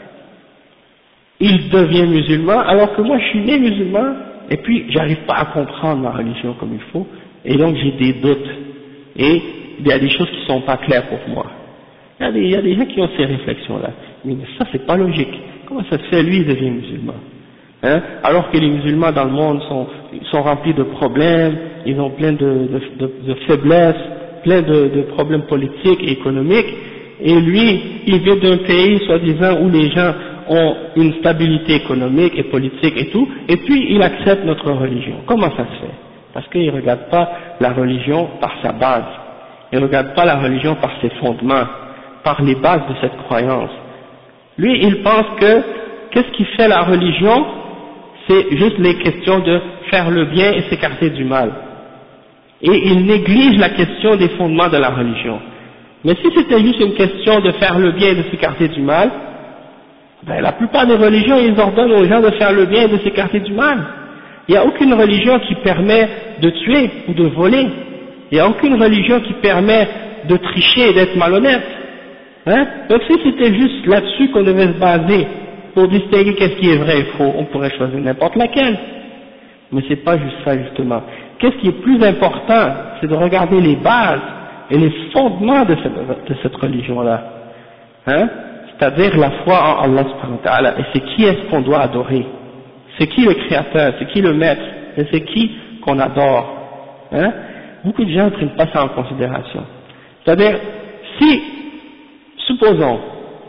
il devient musulman, alors que moi je suis né musulman, et puis j'arrive pas à comprendre ma religion comme il faut, et donc j'ai des doutes, et il y a des choses qui sont pas claires pour moi. Il y a des gens qui ont ces réflexions-là, mais ça c'est pas logique, comment ça se fait, lui il devient musulman, hein, alors que les musulmans dans le monde sont remplis de problèmes, ils ont plein de faiblesses, plein de problèmes politiques et économiques, et lui, il vient d'un pays, soi-disant, où les gens ont une stabilité économique et politique et tout, et puis il accepte notre religion. Comment ça se fait? Parce qu'il ne regarde pas la religion par sa base, il ne regarde pas la religion par ses fondements, par les bases de cette croyance. Lui, il pense que, qu'est-ce qui fait la religion? C'est juste les questions de faire le bien et s'écarter du mal. Et il néglige la question des fondements de la religion. Mais si c'était juste une question de faire le bien et de s'écarter du mal, ben, la plupart des religions, ils ordonnent aux gens de faire le bien et de s'écarter du mal. Il n'y a aucune religion qui permet de tuer ou de voler. Il n'y a aucune religion qui permet de tricher et d'être malhonnête. Hein? Donc si c'était juste là-dessus qu'on devait se baser pour distinguer qu'est-ce qui est vrai et faux, on pourrait choisir n'importe laquelle. Mais c'est pas juste ça justement. Qu'est-ce qui est plus important? C'est de regarder les bases et les fondements de cette religion-là. Hein? C'est-à-dire la foi en Allah subhanahu wa ta'ala, et c'est qui est-ce qu'on doit adorer, c'est qui le créateur, c'est qui le maître, et c'est qui qu'on adore. Hein? Beaucoup de gens ne prennent pas ça en considération. C'est-à-dire, si, supposons,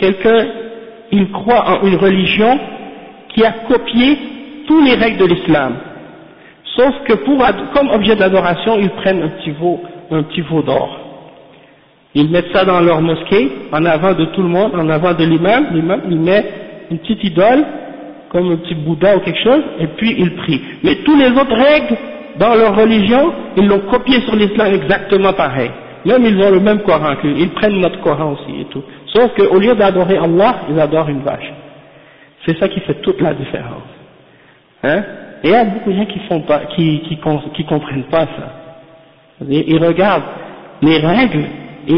quelqu'un, il croit en une religion qui a copié tous les règles de l'islam, sauf que comme objet d'adoration, ils prennent un petit veau d'or. Ils mettent ça dans leur mosquée, en avant de tout le monde, en avant de l'imam, il met une petite idole, comme un petit Bouddha ou quelque chose, et puis il prie. Mais tous les autres règles dans leur religion, ils l'ont copié sur l'islam exactement pareil. Même ils ont le même Coran que ils prennent notre Coran aussi et tout. Sauf qu'au lieu d'adorer Allah, ils adorent une vache. C'est ça qui fait toute la différence. Hein? Et il y a beaucoup de gens qui comprennent pas ça. Ils regardent les règles et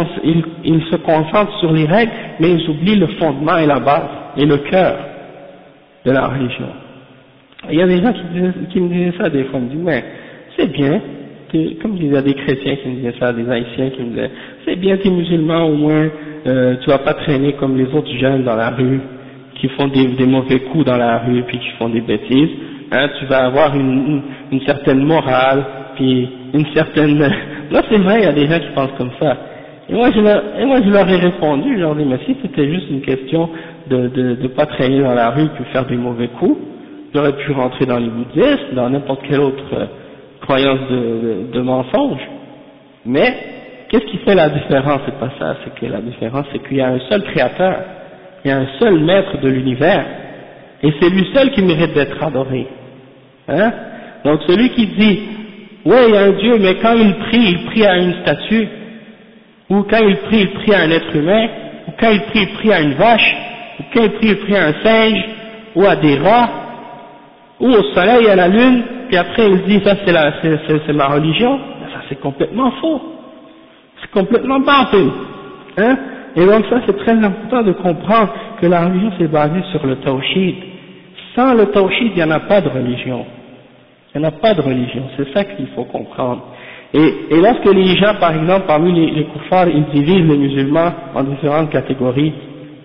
ils se concentrent sur les règles, mais ils oublient le fondement et la base et le cœur de la religion. Il y a des gens qui me disaient ça des fois, ils me disent mais c'est bien, comme il y a des chrétiens qui me disaient ça, des haïtiens qui me disaient c'est bien, t'es musulman, au moins tu vas pas traîner comme les autres jeunes dans la rue qui font des mauvais coups dans la rue puis qui font des bêtises, hein, tu vas avoir une certaine morale puis une certaine... Non, c'est vrai, il y a des gens qui pensent comme ça. Et moi je leur ai répondu, je leur ai dit mais si c'était juste une question de pas traîner dans la rue puis faire des mauvais coups, j'aurais pu rentrer dans les bouddhistes, dans n'importe quelle autre croyance de mensonge. Mais qu'est-ce qui fait la différence? C'est pas ça, c'est que la différence c'est qu'il y a un seul créateur, il y a un seul maître de l'univers, et c'est lui seul qui mérite d'être adoré. Hein? Donc celui qui dit ouais il y a un Dieu, mais quand il prie à une statue, ou quand il prie à un être humain, ou quand il prie à une vache, ou quand il prie à un singe, ou à des rats, ou au soleil, à la lune, puis après il dit ça c'est ma religion, ça c'est complètement faux, c'est complètement batil, hein? Et donc ça c'est très important de comprendre que la religion c'est basé sur le tawhid. Sans le tawhid il n'y en a pas de religion, il n'y en a pas de religion, c'est ça qu'il faut comprendre. Et lorsque les gens, par exemple, parmi les kuffars, ils divisent les musulmans en différentes catégories,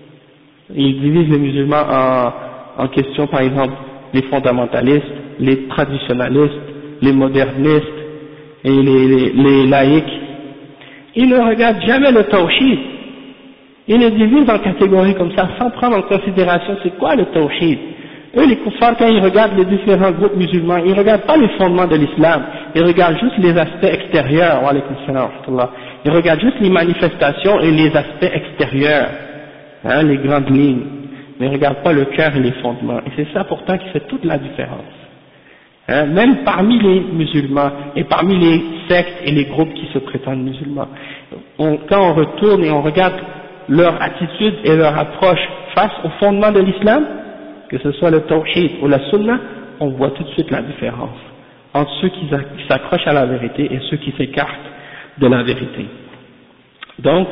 ils divisent les musulmans en questions, par exemple, les fondamentalistes, les traditionalistes, les modernistes et les laïcs. Ils ne regardent jamais le tawhid. Ils les divisent en catégories comme ça, sans prendre en considération c'est quoi le tawhid. Eux, les kuffars, quand ils regardent les différents groupes musulmans, ils ne regardent pas les fondements de l'islam, ils regardent juste les aspects extérieurs, wa alaykum salam, ils regardent juste les manifestations et les aspects extérieurs, hein, les grandes lignes, mais ils ne regardent pas le cœur et les fondements. Et c'est ça pourtant qui fait toute la différence. Hein, même parmi les musulmans et parmi les sectes et les groupes qui se prétendent musulmans, quand on retourne et on regarde leur attitude et leur approche face aux fondements de l'islam, que ce soit le tawhid ou la sunna, on voit tout de suite la différence entre ceux qui s'accrochent à la vérité et ceux qui s'écartent de la vérité. Donc,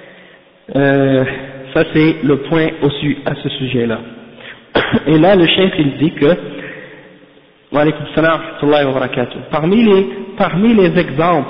ça c'est le point à ce sujet-là. Et là, le cheikh il dit que, wa alaykum salam wa rahmatullahi wa barakatuh, parmi les exemples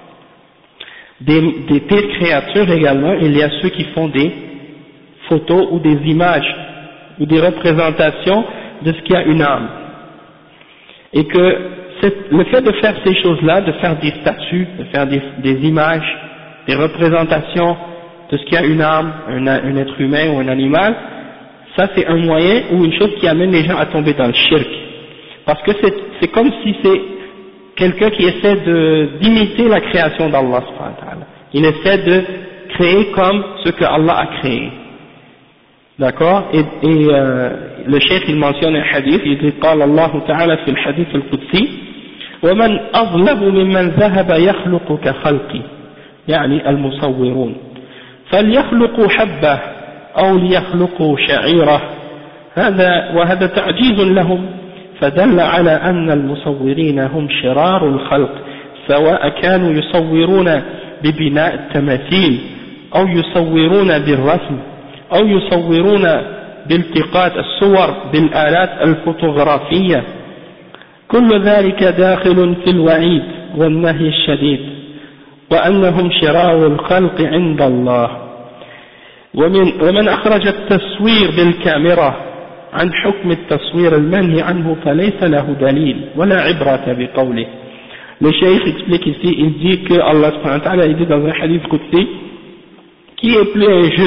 des pires créatures également, il y a ceux qui font des photos ou des images ou des représentations de ce qui a une âme. Et que le fait de faire ces choses-là, de faire des statues, de faire des images, des représentations de ce qui a une âme, un être humain ou un animal, ça c'est un moyen ou une chose qui amène les gens à tomber dans le shirk. Parce que c'est comme si c'est quelqu'un qui essaie d'imiter la création d'Allah subhanahu wa ta'ala. Il essaie de créer comme ce que Allah a créé. D'accord? Et le cheikh il mentionne un hadith, il dit قال الله تعالى في الحديث القدسي ومن أظلم ممن ذهب يخلق كخلقي يعني المصورون فليخلقوا حبة أو ليخلقوا شعيرة وهذا تعجيز لهم فدل على أن المصورين هم شرار الخلق سواء كانوا يصورون ببناء التماثيل أو يصورون بالرسم أو يصورون بالتقاط الصور بالآلات الفوتوغرافية كل ذلك داخل في الوعيد والنهي الشديد وأنهم شرار الخلق عند الله ومن أخرج التصوير بالكاميرا عن حكم التصوير المنهي عنه فليس له دليل ولا عبرة بقوله. Le cheikh explique ici, il dit que Allah subhanahu wa ta'ala dit dans un hadith qudsi qui est plus injuste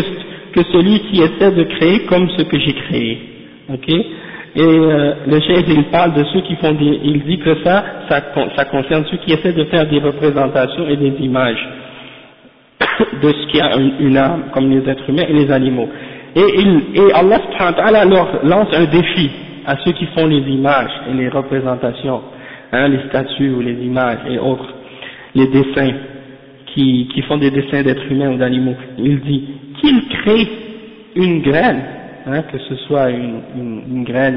que celui qui essaie de créer comme ce que j'ai créé. Ok? Et le cheikh il parle de ceux qui font il dit que ça concerne ceux qui essaient de faire des représentations et des images de ce qui a une âme, comme les êtres humains et les animaux. Et Allah subhanahu wa ta'ala leur lance un défi à ceux qui font les images et les représentations, hein, les statues ou les images et autres, les dessins, qui font des dessins d'êtres humains ou d'animaux. Il dit qu'ils créent une graine, hein, que ce soit une graine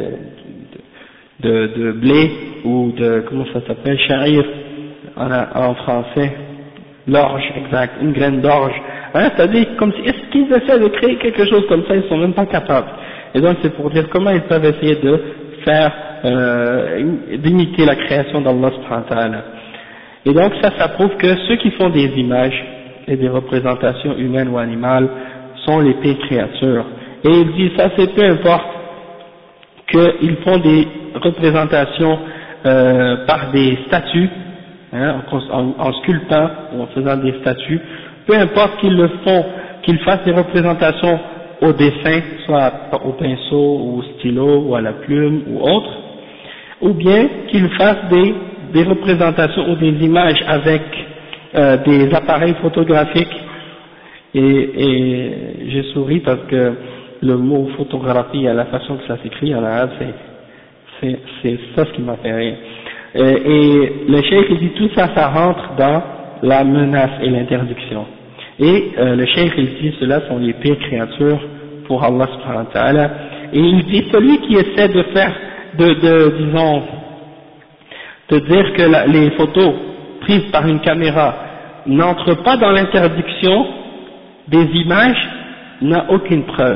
de blé ou de, comment ça s'appelle, sha'ir en français, l'orge, exact, une graine d'orge, hein, c'est-à-dire comme si, est-ce qu'ils essaient de créer quelque chose comme ça, ils sont même pas capables. Et donc c'est pour dire comment ils peuvent essayer de faire, d'imiter la création d'Allah subhanahu wa ta'ala. Et donc ça prouve que ceux qui font des images et des représentations humaines ou animales sont les pires créatures. Et il dit ça c'est peu importe qu'ils font des représentations par des statues, hein, en sculptant ou en faisant des statues, peu importe qu'ils le font, qu'ils fassent des représentations au dessin, soit au pinceau ou au stylo ou à la plume ou autre, ou bien qu'ils fassent des représentations ou des images avec des appareils photographiques, et j'ai souri parce que le mot photographie, à la façon que ça s'écrit en arabe, c'est ça ce qui m'a fait rire. Et le cheikh il dit tout ça, ça rentre dans la menace et l'interdiction. Et le cheikh il dit cela sont les pires créatures pour Allah subhanahu wa ta'ala. Et il dit celui qui essaie de faire, disons, de dire que les photos prises par une caméra n'entrent pas dans l'interdiction des images n'a aucune preuve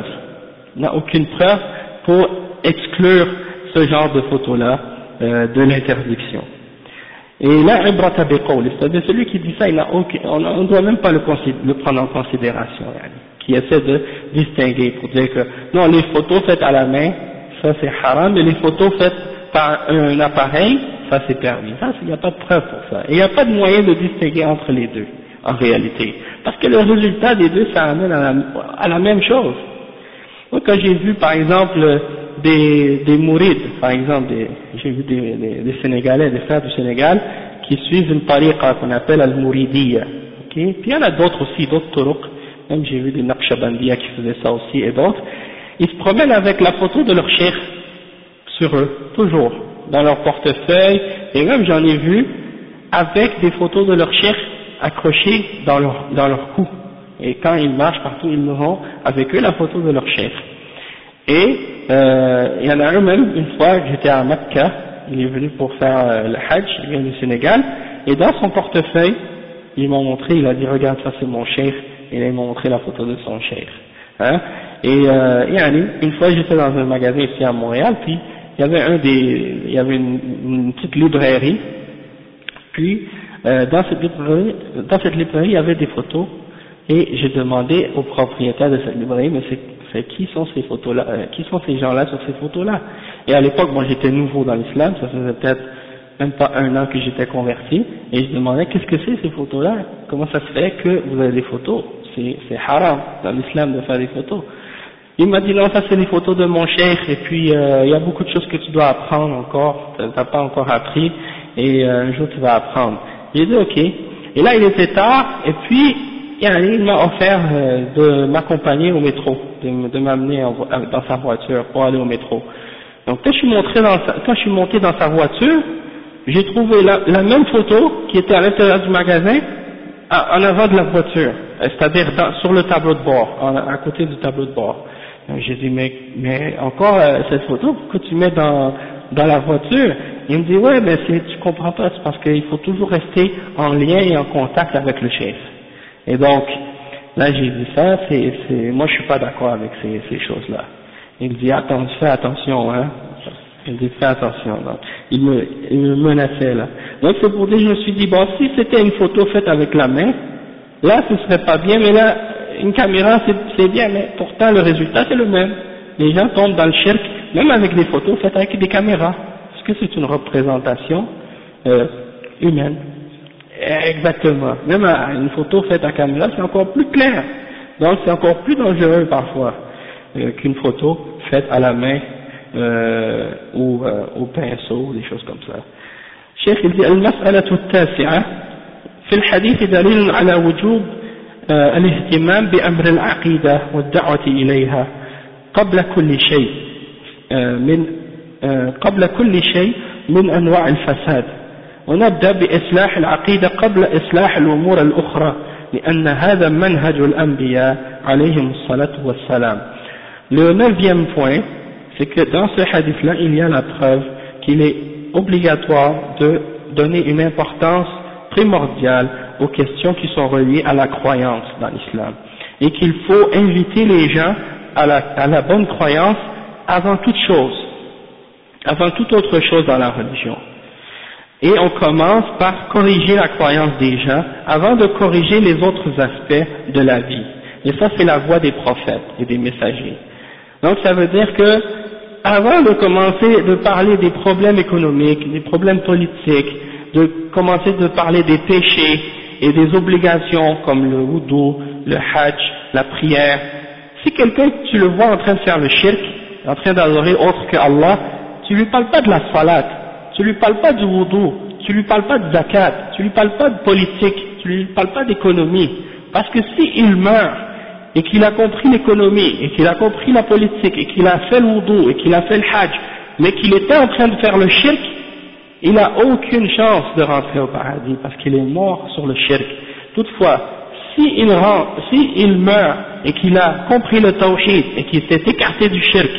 pour exclure ce genre de photos-là de l'interdiction. Et là, ibrata biqawli, c'est-à-dire celui qui dit ça, on ne doit même pas le prendre en considération, qui essaie de distinguer pour dire que non, les photos faites à la main, ça c'est haram, mais les photos faites par un appareil, ça c'est permis. Ça, il n'y a pas de preuve pour ça. Et il n'y a pas de moyen de distinguer entre les deux, en réalité. Parce que le résultat des deux, ça amène à la même chose. Moi, quand j'ai vu, par exemple, des mourides, par exemple, j'ai vu des Sénégalais, des frères du Sénégal, qui suivent une tariqa qu'on appelle al-Mouridiyya. Okay? Puis il y en a d'autres aussi, d'autres turuq. Même j'ai vu des Naqshbandiya qui faisaient ça aussi et d'autres. Ils se promènent avec la photo de leur cheikh sur eux, toujours, dans leur portefeuille, et même j'en ai vu avec des photos de leur cheikh accrochées dans leur cou. Et quand ils marchent partout, ils auront avec eux la photo de leur cheikh. Et il y en a un même, une fois, j'étais à Mecca, il est venu pour faire le Hajj, il vient du Sénégal, et dans son portefeuille, ils m'ont montré, il a dit regarde ça c'est mon cheikh, et là, ils m'ont montré la photo de son cheikh. Hein? Et une fois j'étais dans un magasin ici à Montréal, puis il y avait une petite librairie, puis dans cette librairie il y avait des photos, et j'ai demandé au propriétaire de cette librairie, mais qui sont ces photos-là, qui sont ces gens-là sur ces photos-là? Et à l'époque, moi j'étais nouveau dans l'islam, ça faisait peut-être même pas un an que j'étais converti, et je demandais qu'est-ce que c'est ces photos-là? Comment ça se fait que vous avez des photos? C'est haram dans l'islam de faire des photos. Il m'a dit non, ça c'est des photos de mon cheikh, et puis il y a beaucoup de choses que tu dois apprendre encore, t'as pas encore appris, et un jour tu vas apprendre. J'ai dit ok. Et là il était tard, et puis il m'a offert de m'accompagner au métro, de m'amener dans sa voiture pour aller au métro. Donc quand je suis monté dans sa voiture, j'ai trouvé la même photo qui était à l'intérieur du magasin, en avant de la voiture, c'est-à-dire sur le tableau de bord, à côté du tableau de bord. J'ai dit mais encore cette photo, pourquoi tu mets dans la voiture? Il me dit ouais mais tu comprends pas, c'est parce qu'il faut toujours rester en lien et en contact avec le chef. Et donc, là j'ai dit ça, moi je suis pas d'accord avec ces choses-là. Il me dit, fais attention, hein. Il me dit, fais attention. Donc, il me menaçait là. Donc c'est pour dire, je me suis dit, bon, si c'était une photo faite avec la main, là ce serait pas bien, mais là, une caméra c'est bien, mais pourtant le résultat c'est le même. Les gens tombent dans le shirk, même avec des photos faites avec des caméras. Parce que c'est une représentation humaine. Exactement. Même une photo faite à caméra, c'est encore plus clair. Donc c'est encore plus dangereux parfois qu'une photo faite à la main ou au pinceau, des choses comme ça. Cheikh il dit المسألة التاسعة في الحديث دليل على وجوب الاهتمام بأمر العقيدة والدعوة إليها قبل كل شيء من أنواع الفساد، ونبدأ بإصلاح العقيدة قبل إصلاح الأمور الأخرى لأن هذا منهج الأنبياء عليهم الصلاة والسلام. Le 9e point, c'est que dans ce hadith-là, il y a la preuve qu'il est obligatoire de donner une importance primordiale aux questions qui sont reliées à la croyance dans l'islam, et qu'il faut inviter les gens à la bonne croyance avant toute autre chose dans la religion. Et on commence par corriger la croyance des gens avant de corriger les autres aspects de la vie. Et ça, c'est la voie des prophètes et des messagers. Donc ça veut dire que avant de commencer de parler des problèmes économiques, des problèmes politiques, de commencer de parler des péchés et des obligations comme le wudu, le hajj, la prière, si quelqu'un tu le vois en train de faire le shirk, en train d'adorer autre que Allah, tu lui parles pas de la salat, tu lui parles pas du wudu, tu lui parles pas de zakat, tu lui parles pas de politique, tu lui parles pas d'économie, parce que si il meurt et qu'il a compris l'économie, et qu'il a compris la politique, et qu'il a fait le wudu, et qu'il a fait le hajj, mais qu'il était en train de faire le shirk, il n'a aucune chance de rentrer au paradis, parce qu'il est mort sur le shirk. Toutefois, s'il meurt, et qu'il a compris le tawhid, et qu'il s'est écarté du shirk,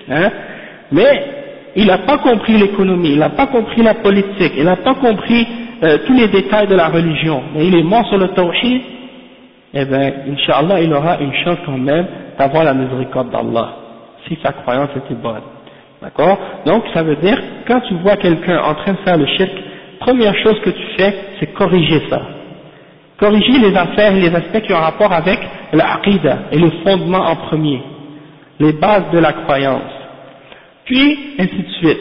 mais il n'a pas compris l'économie, il n'a pas compris la politique, il n'a pas compris tous les détails de la religion, mais il est mort sur le tawhid, eh bien, Inch'Allah, il aura une chance quand même d'avoir la miséricorde d'Allah, si sa croyance était bonne. D'accord? Donc, ça veut dire, quand tu vois quelqu'un en train de faire le shirk, première chose que tu fais, c'est corriger ça. Corriger les affaires et les aspects qui ont rapport avec l'aqidah et le fondement en premier, les bases de la croyance. Puis, ainsi de suite.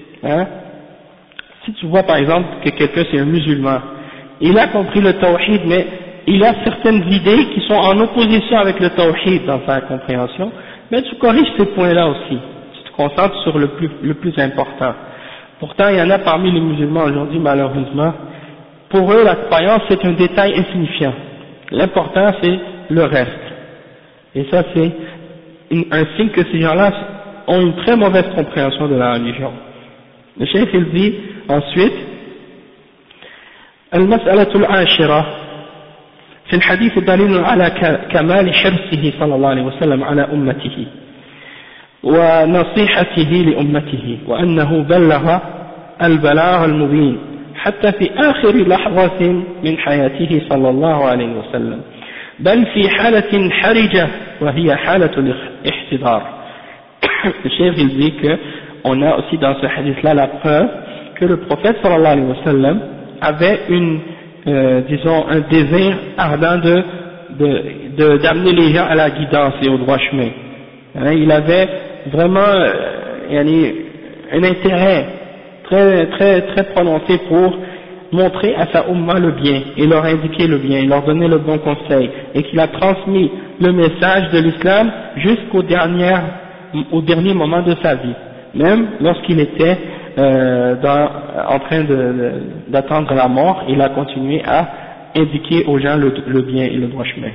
Si tu vois par exemple que quelqu'un c'est un musulman, il a compris le tawhid, mais il a certaines idées qui sont en opposition avec le tawhid dans sa compréhension, mais tu corriges ces points-là aussi, tu te concentres sur le plus important. Pourtant, il y en a parmi les musulmans aujourd'hui, malheureusement, pour eux la croyance c'est un détail insignifiant, l'important c'est le reste, et ça c'est un signe que ces gens-là ont une très mauvaise compréhension de la religion. Le cheikh il dit ensuite, المسألة العاشرة في الحديث دليل على كمال حرصه صلى الله عليه وسلم على أمته ونصيحته لأمته وأنه بلغ البلاغ المبين حتى في آخر لحظة من حياته صلى الله عليه وسلم بل في حالة حرجة وهي حالة الاحتضار. Le cheikh il dit qu'on a aussi dans ce hadith-là la preuve que le prophète sallallahu alayhi wa sallam avait disons un désir ardent d'amener les gens à la guidance et au droit chemin. Il avait vraiment un intérêt très prononcé pour montrer à sa umma le bien et leur indiquer le bien, et leur donner le bon conseil, et qu'il a transmis le message de l'islam jusqu'au dernier moment de sa vie, même lorsqu'il était en train d'attendre la mort, il a continué à indiquer aux gens le bien et le droit chemin.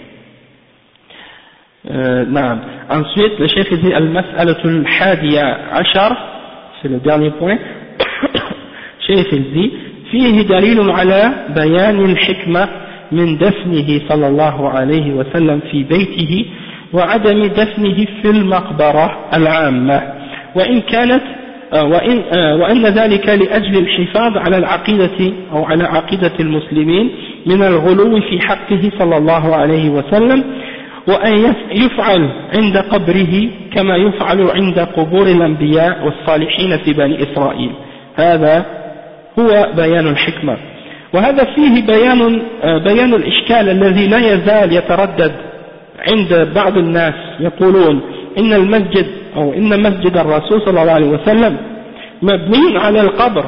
Ensuite, le cheikh dit al-mas'alatul hadiya ashar, c'est le dernier point. Le cheikh dit فيه دليل على بيان الحكمة من دفنه صلى الله عليه وسلم في بيته وعدم دفنه في المقبرة العامة وإن ذلك لأجل الحفاظ على العقيدة أو على عقيدة المسلمين من الغلو في حقه صلى الله عليه وسلم وأن يفعل عند قبره كما يفعل عند قبور الأنبياء والصالحين في بني إسرائيل. هذا هو بيان الحكمة، وهذا فيه بيان الإشكال الذي لا يزال يتردد عند بعض الناس يقولون إن المسجد أو إن مسجد الرسول صلى الله عليه وسلم مبني على القبر،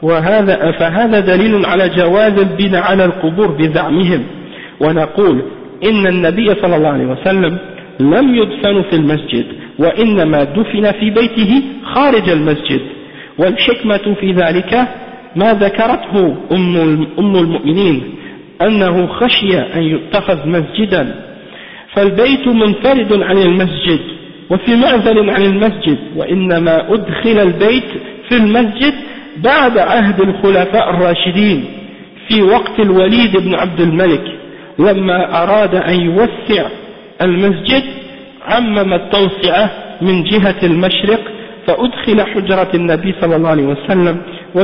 فهذا دليل على جواز البناء على القبور بزعمهم، ونقول إن النبي صلى الله عليه وسلم لم يدفن في المسجد وإنما دفن في بيته خارج المسجد، والحكمة في ذلك ما ذكرته أم المؤمنين أنه خشي أن يتخذ مسجدا، فالبيت منفرد عن المسجد وفي معزل عن المسجد، وإنما أدخل البيت في المسجد بعد عهد الخلفاء الراشدين في وقت الوليد بن عبد الملك لما أراد أن يوسع المسجد عمم التوسعة من جهة المشرق فأدخل حجرة النبي صلى الله عليه وسلم،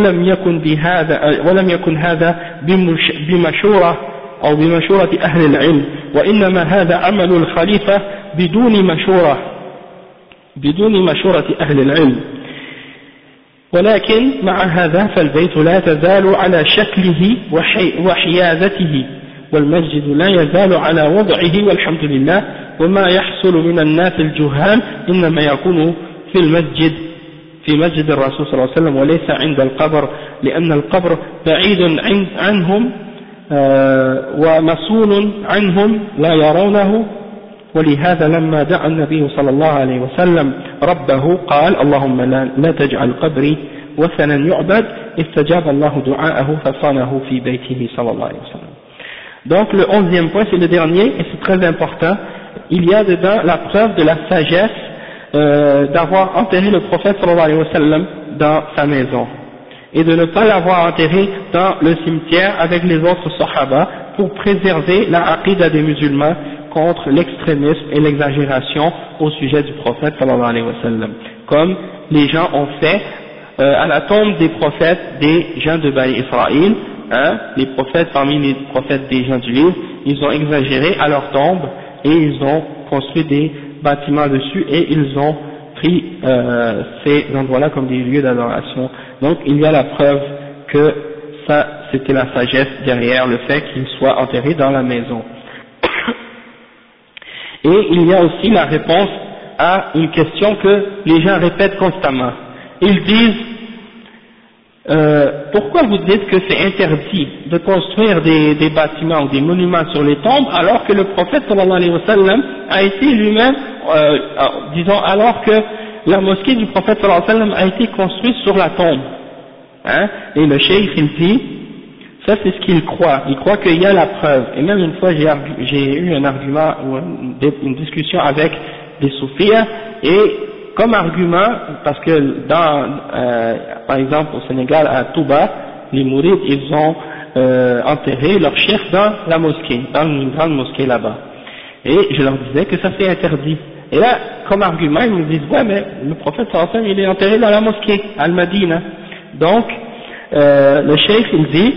ولم يكن هذا بمشورة أو بمشورة أهل العلم، وإنما هذا عمل الخليفة بدون مشورة أهل العلم. ولكن مع هذا فالبيت لا تزال على شكله وحيازته، والمسجد لا يزال على وضعه والحمد لله، وما يحصل من الناس الجهال إنما يكون في مسجد الرسول صلى الله عليه وسلم وليس عند القبر، لأن القبر بعيد عنهم ومصون عنهم لا يرونه. ولهذا لما دعا النبي صلى الله عليه وسلم ربه قال اللهم لا تجعل قبري وثنا يعبد، استجاب الله دعاءه فصانه في بيته صلى الله عليه وسلم. Donc le 11e point, c'est le dernier et c'est très important. Il y a dedans la preuve de la sagesse d'avoir enterré le prophète sallallahu alayhi wa sallam dans sa maison et de ne pas l'avoir enterré dans le cimetière avec les autres sahaba pour préserver la aqida des musulmans contre l'extrémisme et l'exagération au sujet du prophète sallallahu alayhi wa sallam, comme les gens ont fait à la tombe des prophètes des gens de Bani Israël. Les prophètes, parmi les prophètes des gens du livre, ils ont exagéré à leur tombe et ils ont construit des bâtiments dessus et ils ont pris ces endroits-là comme des lieux d'adoration. Donc il y a la preuve que ça c'était la sagesse derrière le fait qu'ils soient enterrés dans la maison. Et il y a aussi la réponse à une question que les gens répètent constamment. Ils disent pourquoi vous dites que c'est interdit de construire des bâtiments ou des monuments sur les tombes alors que le prophète sallallahu alayhi wa sallam a été lui-même, disons alors que la mosquée du prophète sallallahu alayhi wa sallam a été construite sur la tombe, et le cheikh il dit, ça c'est ce qu'il croit, il croit qu'il y a la preuve. Et même une fois j'ai eu un argument ou une discussion avec des soufis et comme argument, parce que par exemple au Sénégal à Touba, les mourides ils ont enterré leur cheikh dans la mosquée, dans une grande mosquée là-bas, et je leur disais que ça c'est interdit. Et là, comme argument, ils me disent ouais mais le prophète sallallahu alayhi wa sallam il est enterré dans la mosquée, Al-Madina. Donc le cheikh il dit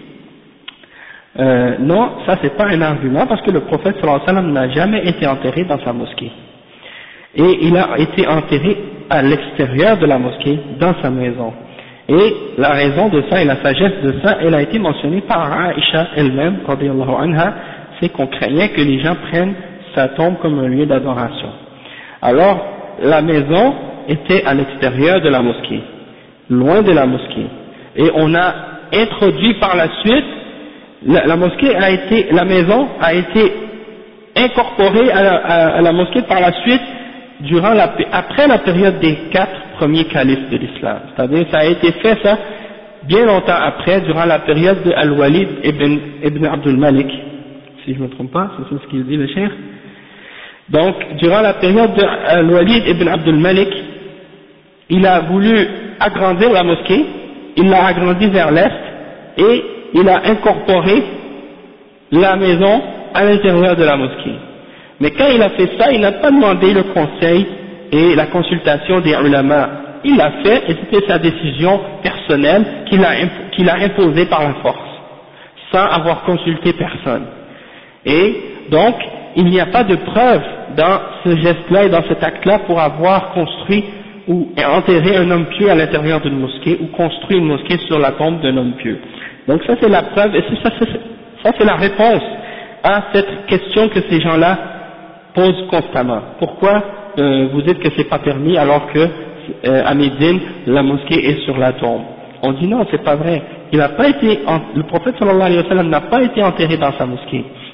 non, ça c'est pas un argument parce que le prophète sallallahu alayhi wa sallam n'a jamais été enterré dans sa mosquée. Et il a été enterré à l'extérieur de la mosquée, dans sa maison. Et la raison de ça et la sagesse de ça, elle a été mentionnée par Aïcha elle-même, radiyallahu anha, c'est qu'on craignait que les gens prennent sa tombe comme un lieu d'adoration. Alors, la maison était à l'extérieur de la mosquée, loin de la mosquée. Et on a introduit par la suite, la maison a été incorporée à la mosquée par la suite, après la période des 4 premiers califes de l'islam. C'est-à-dire ça a été fait ça bien longtemps après, durant la période de Al-Walid ibn Abdul Malik, si je ne me trompe pas, c'est ce qu'il dit le cheikh. Donc durant la période de Al-Walid ibn Abdul Malik, il a voulu agrandir la mosquée, il l'a agrandi vers l'est et il a incorporé la maison à l'intérieur de la mosquée. Mais quand il a fait ça, il n'a pas demandé le conseil et la consultation des ulama. Il l'a fait et c'était sa décision personnelle qu'il a imposée par la force, sans avoir consulté personne. Et donc, il n'y a pas de preuve dans ce geste-là et dans cet acte-là pour avoir construit ou enterré un homme pieux à l'intérieur d'une mosquée ou construit une mosquée sur la tombe d'un homme pieux. Donc ça c'est la preuve et ça c'est la réponse à cette question que ces gens-là posent constamment. Pourquoi vous dites que c'est pas permis alors que à Médine la mosquée est sur la tombe? On dit non, c'est pas vrai. Le prophète sallallahu alayhi wa sallam n'a pas été enterré dans sa mosquée.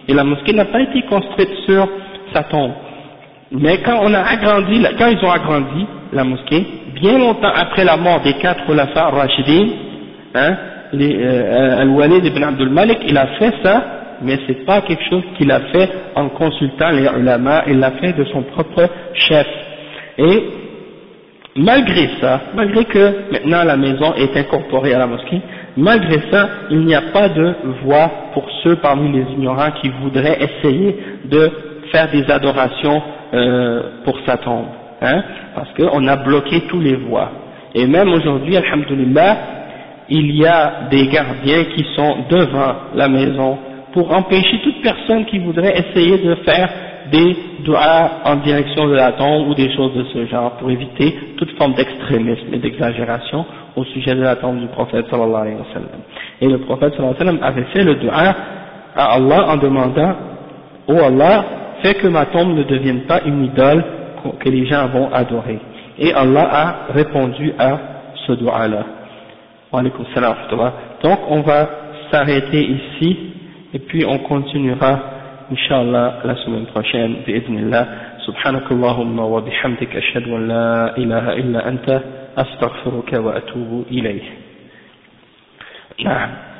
et la mosquée n'a pas été construite sur sa tombe. Mais quand ils ont agrandi la mosquée, bien longtemps après la mort des 4 khulafa rachidin, hein, Al-Walid ibn Abdul Malik, il a fait ça, mais c'est pas quelque chose qu'il a fait en consultant les ulama, il l'a fait de son propre chef. Et malgré ça, malgré que maintenant la maison est incorporée à la mosquée, malgré ça, il n'y a pas de voie pour ceux parmi les ignorants qui voudraient essayer de faire des adorations pour sa tombe, hein, parce qu'on a bloqué tous les voies. Et même aujourd'hui, alhamdoulilah, il y a des gardiens qui sont devant la maison pour empêcher toute personne qui voudrait essayer de faire des du'as en direction de la tombe ou des choses de ce genre, pour éviter toute forme d'extrémisme et d'exagération au sujet de la tombe du prophète sallallahu alayhi wa sallam. Et le prophète sallallahu alayhi wa sallam avait fait le du'a à Allah en demandant: oh Allah, fais que ma tombe ne devienne pas une idole que les gens vont adorer. Et Allah a répondu à ce du'a-là. Wa alaykum salam wa rahmatullah. Donc on va s'arrêter ici et puis on continuera Inch'Allah la semaine prochaine bi'idhnillah. Subhanakallahumma wa bihamdika ashhadu an la ilaha illa anta astaghfiruka wa atubu ilayh. Na'am.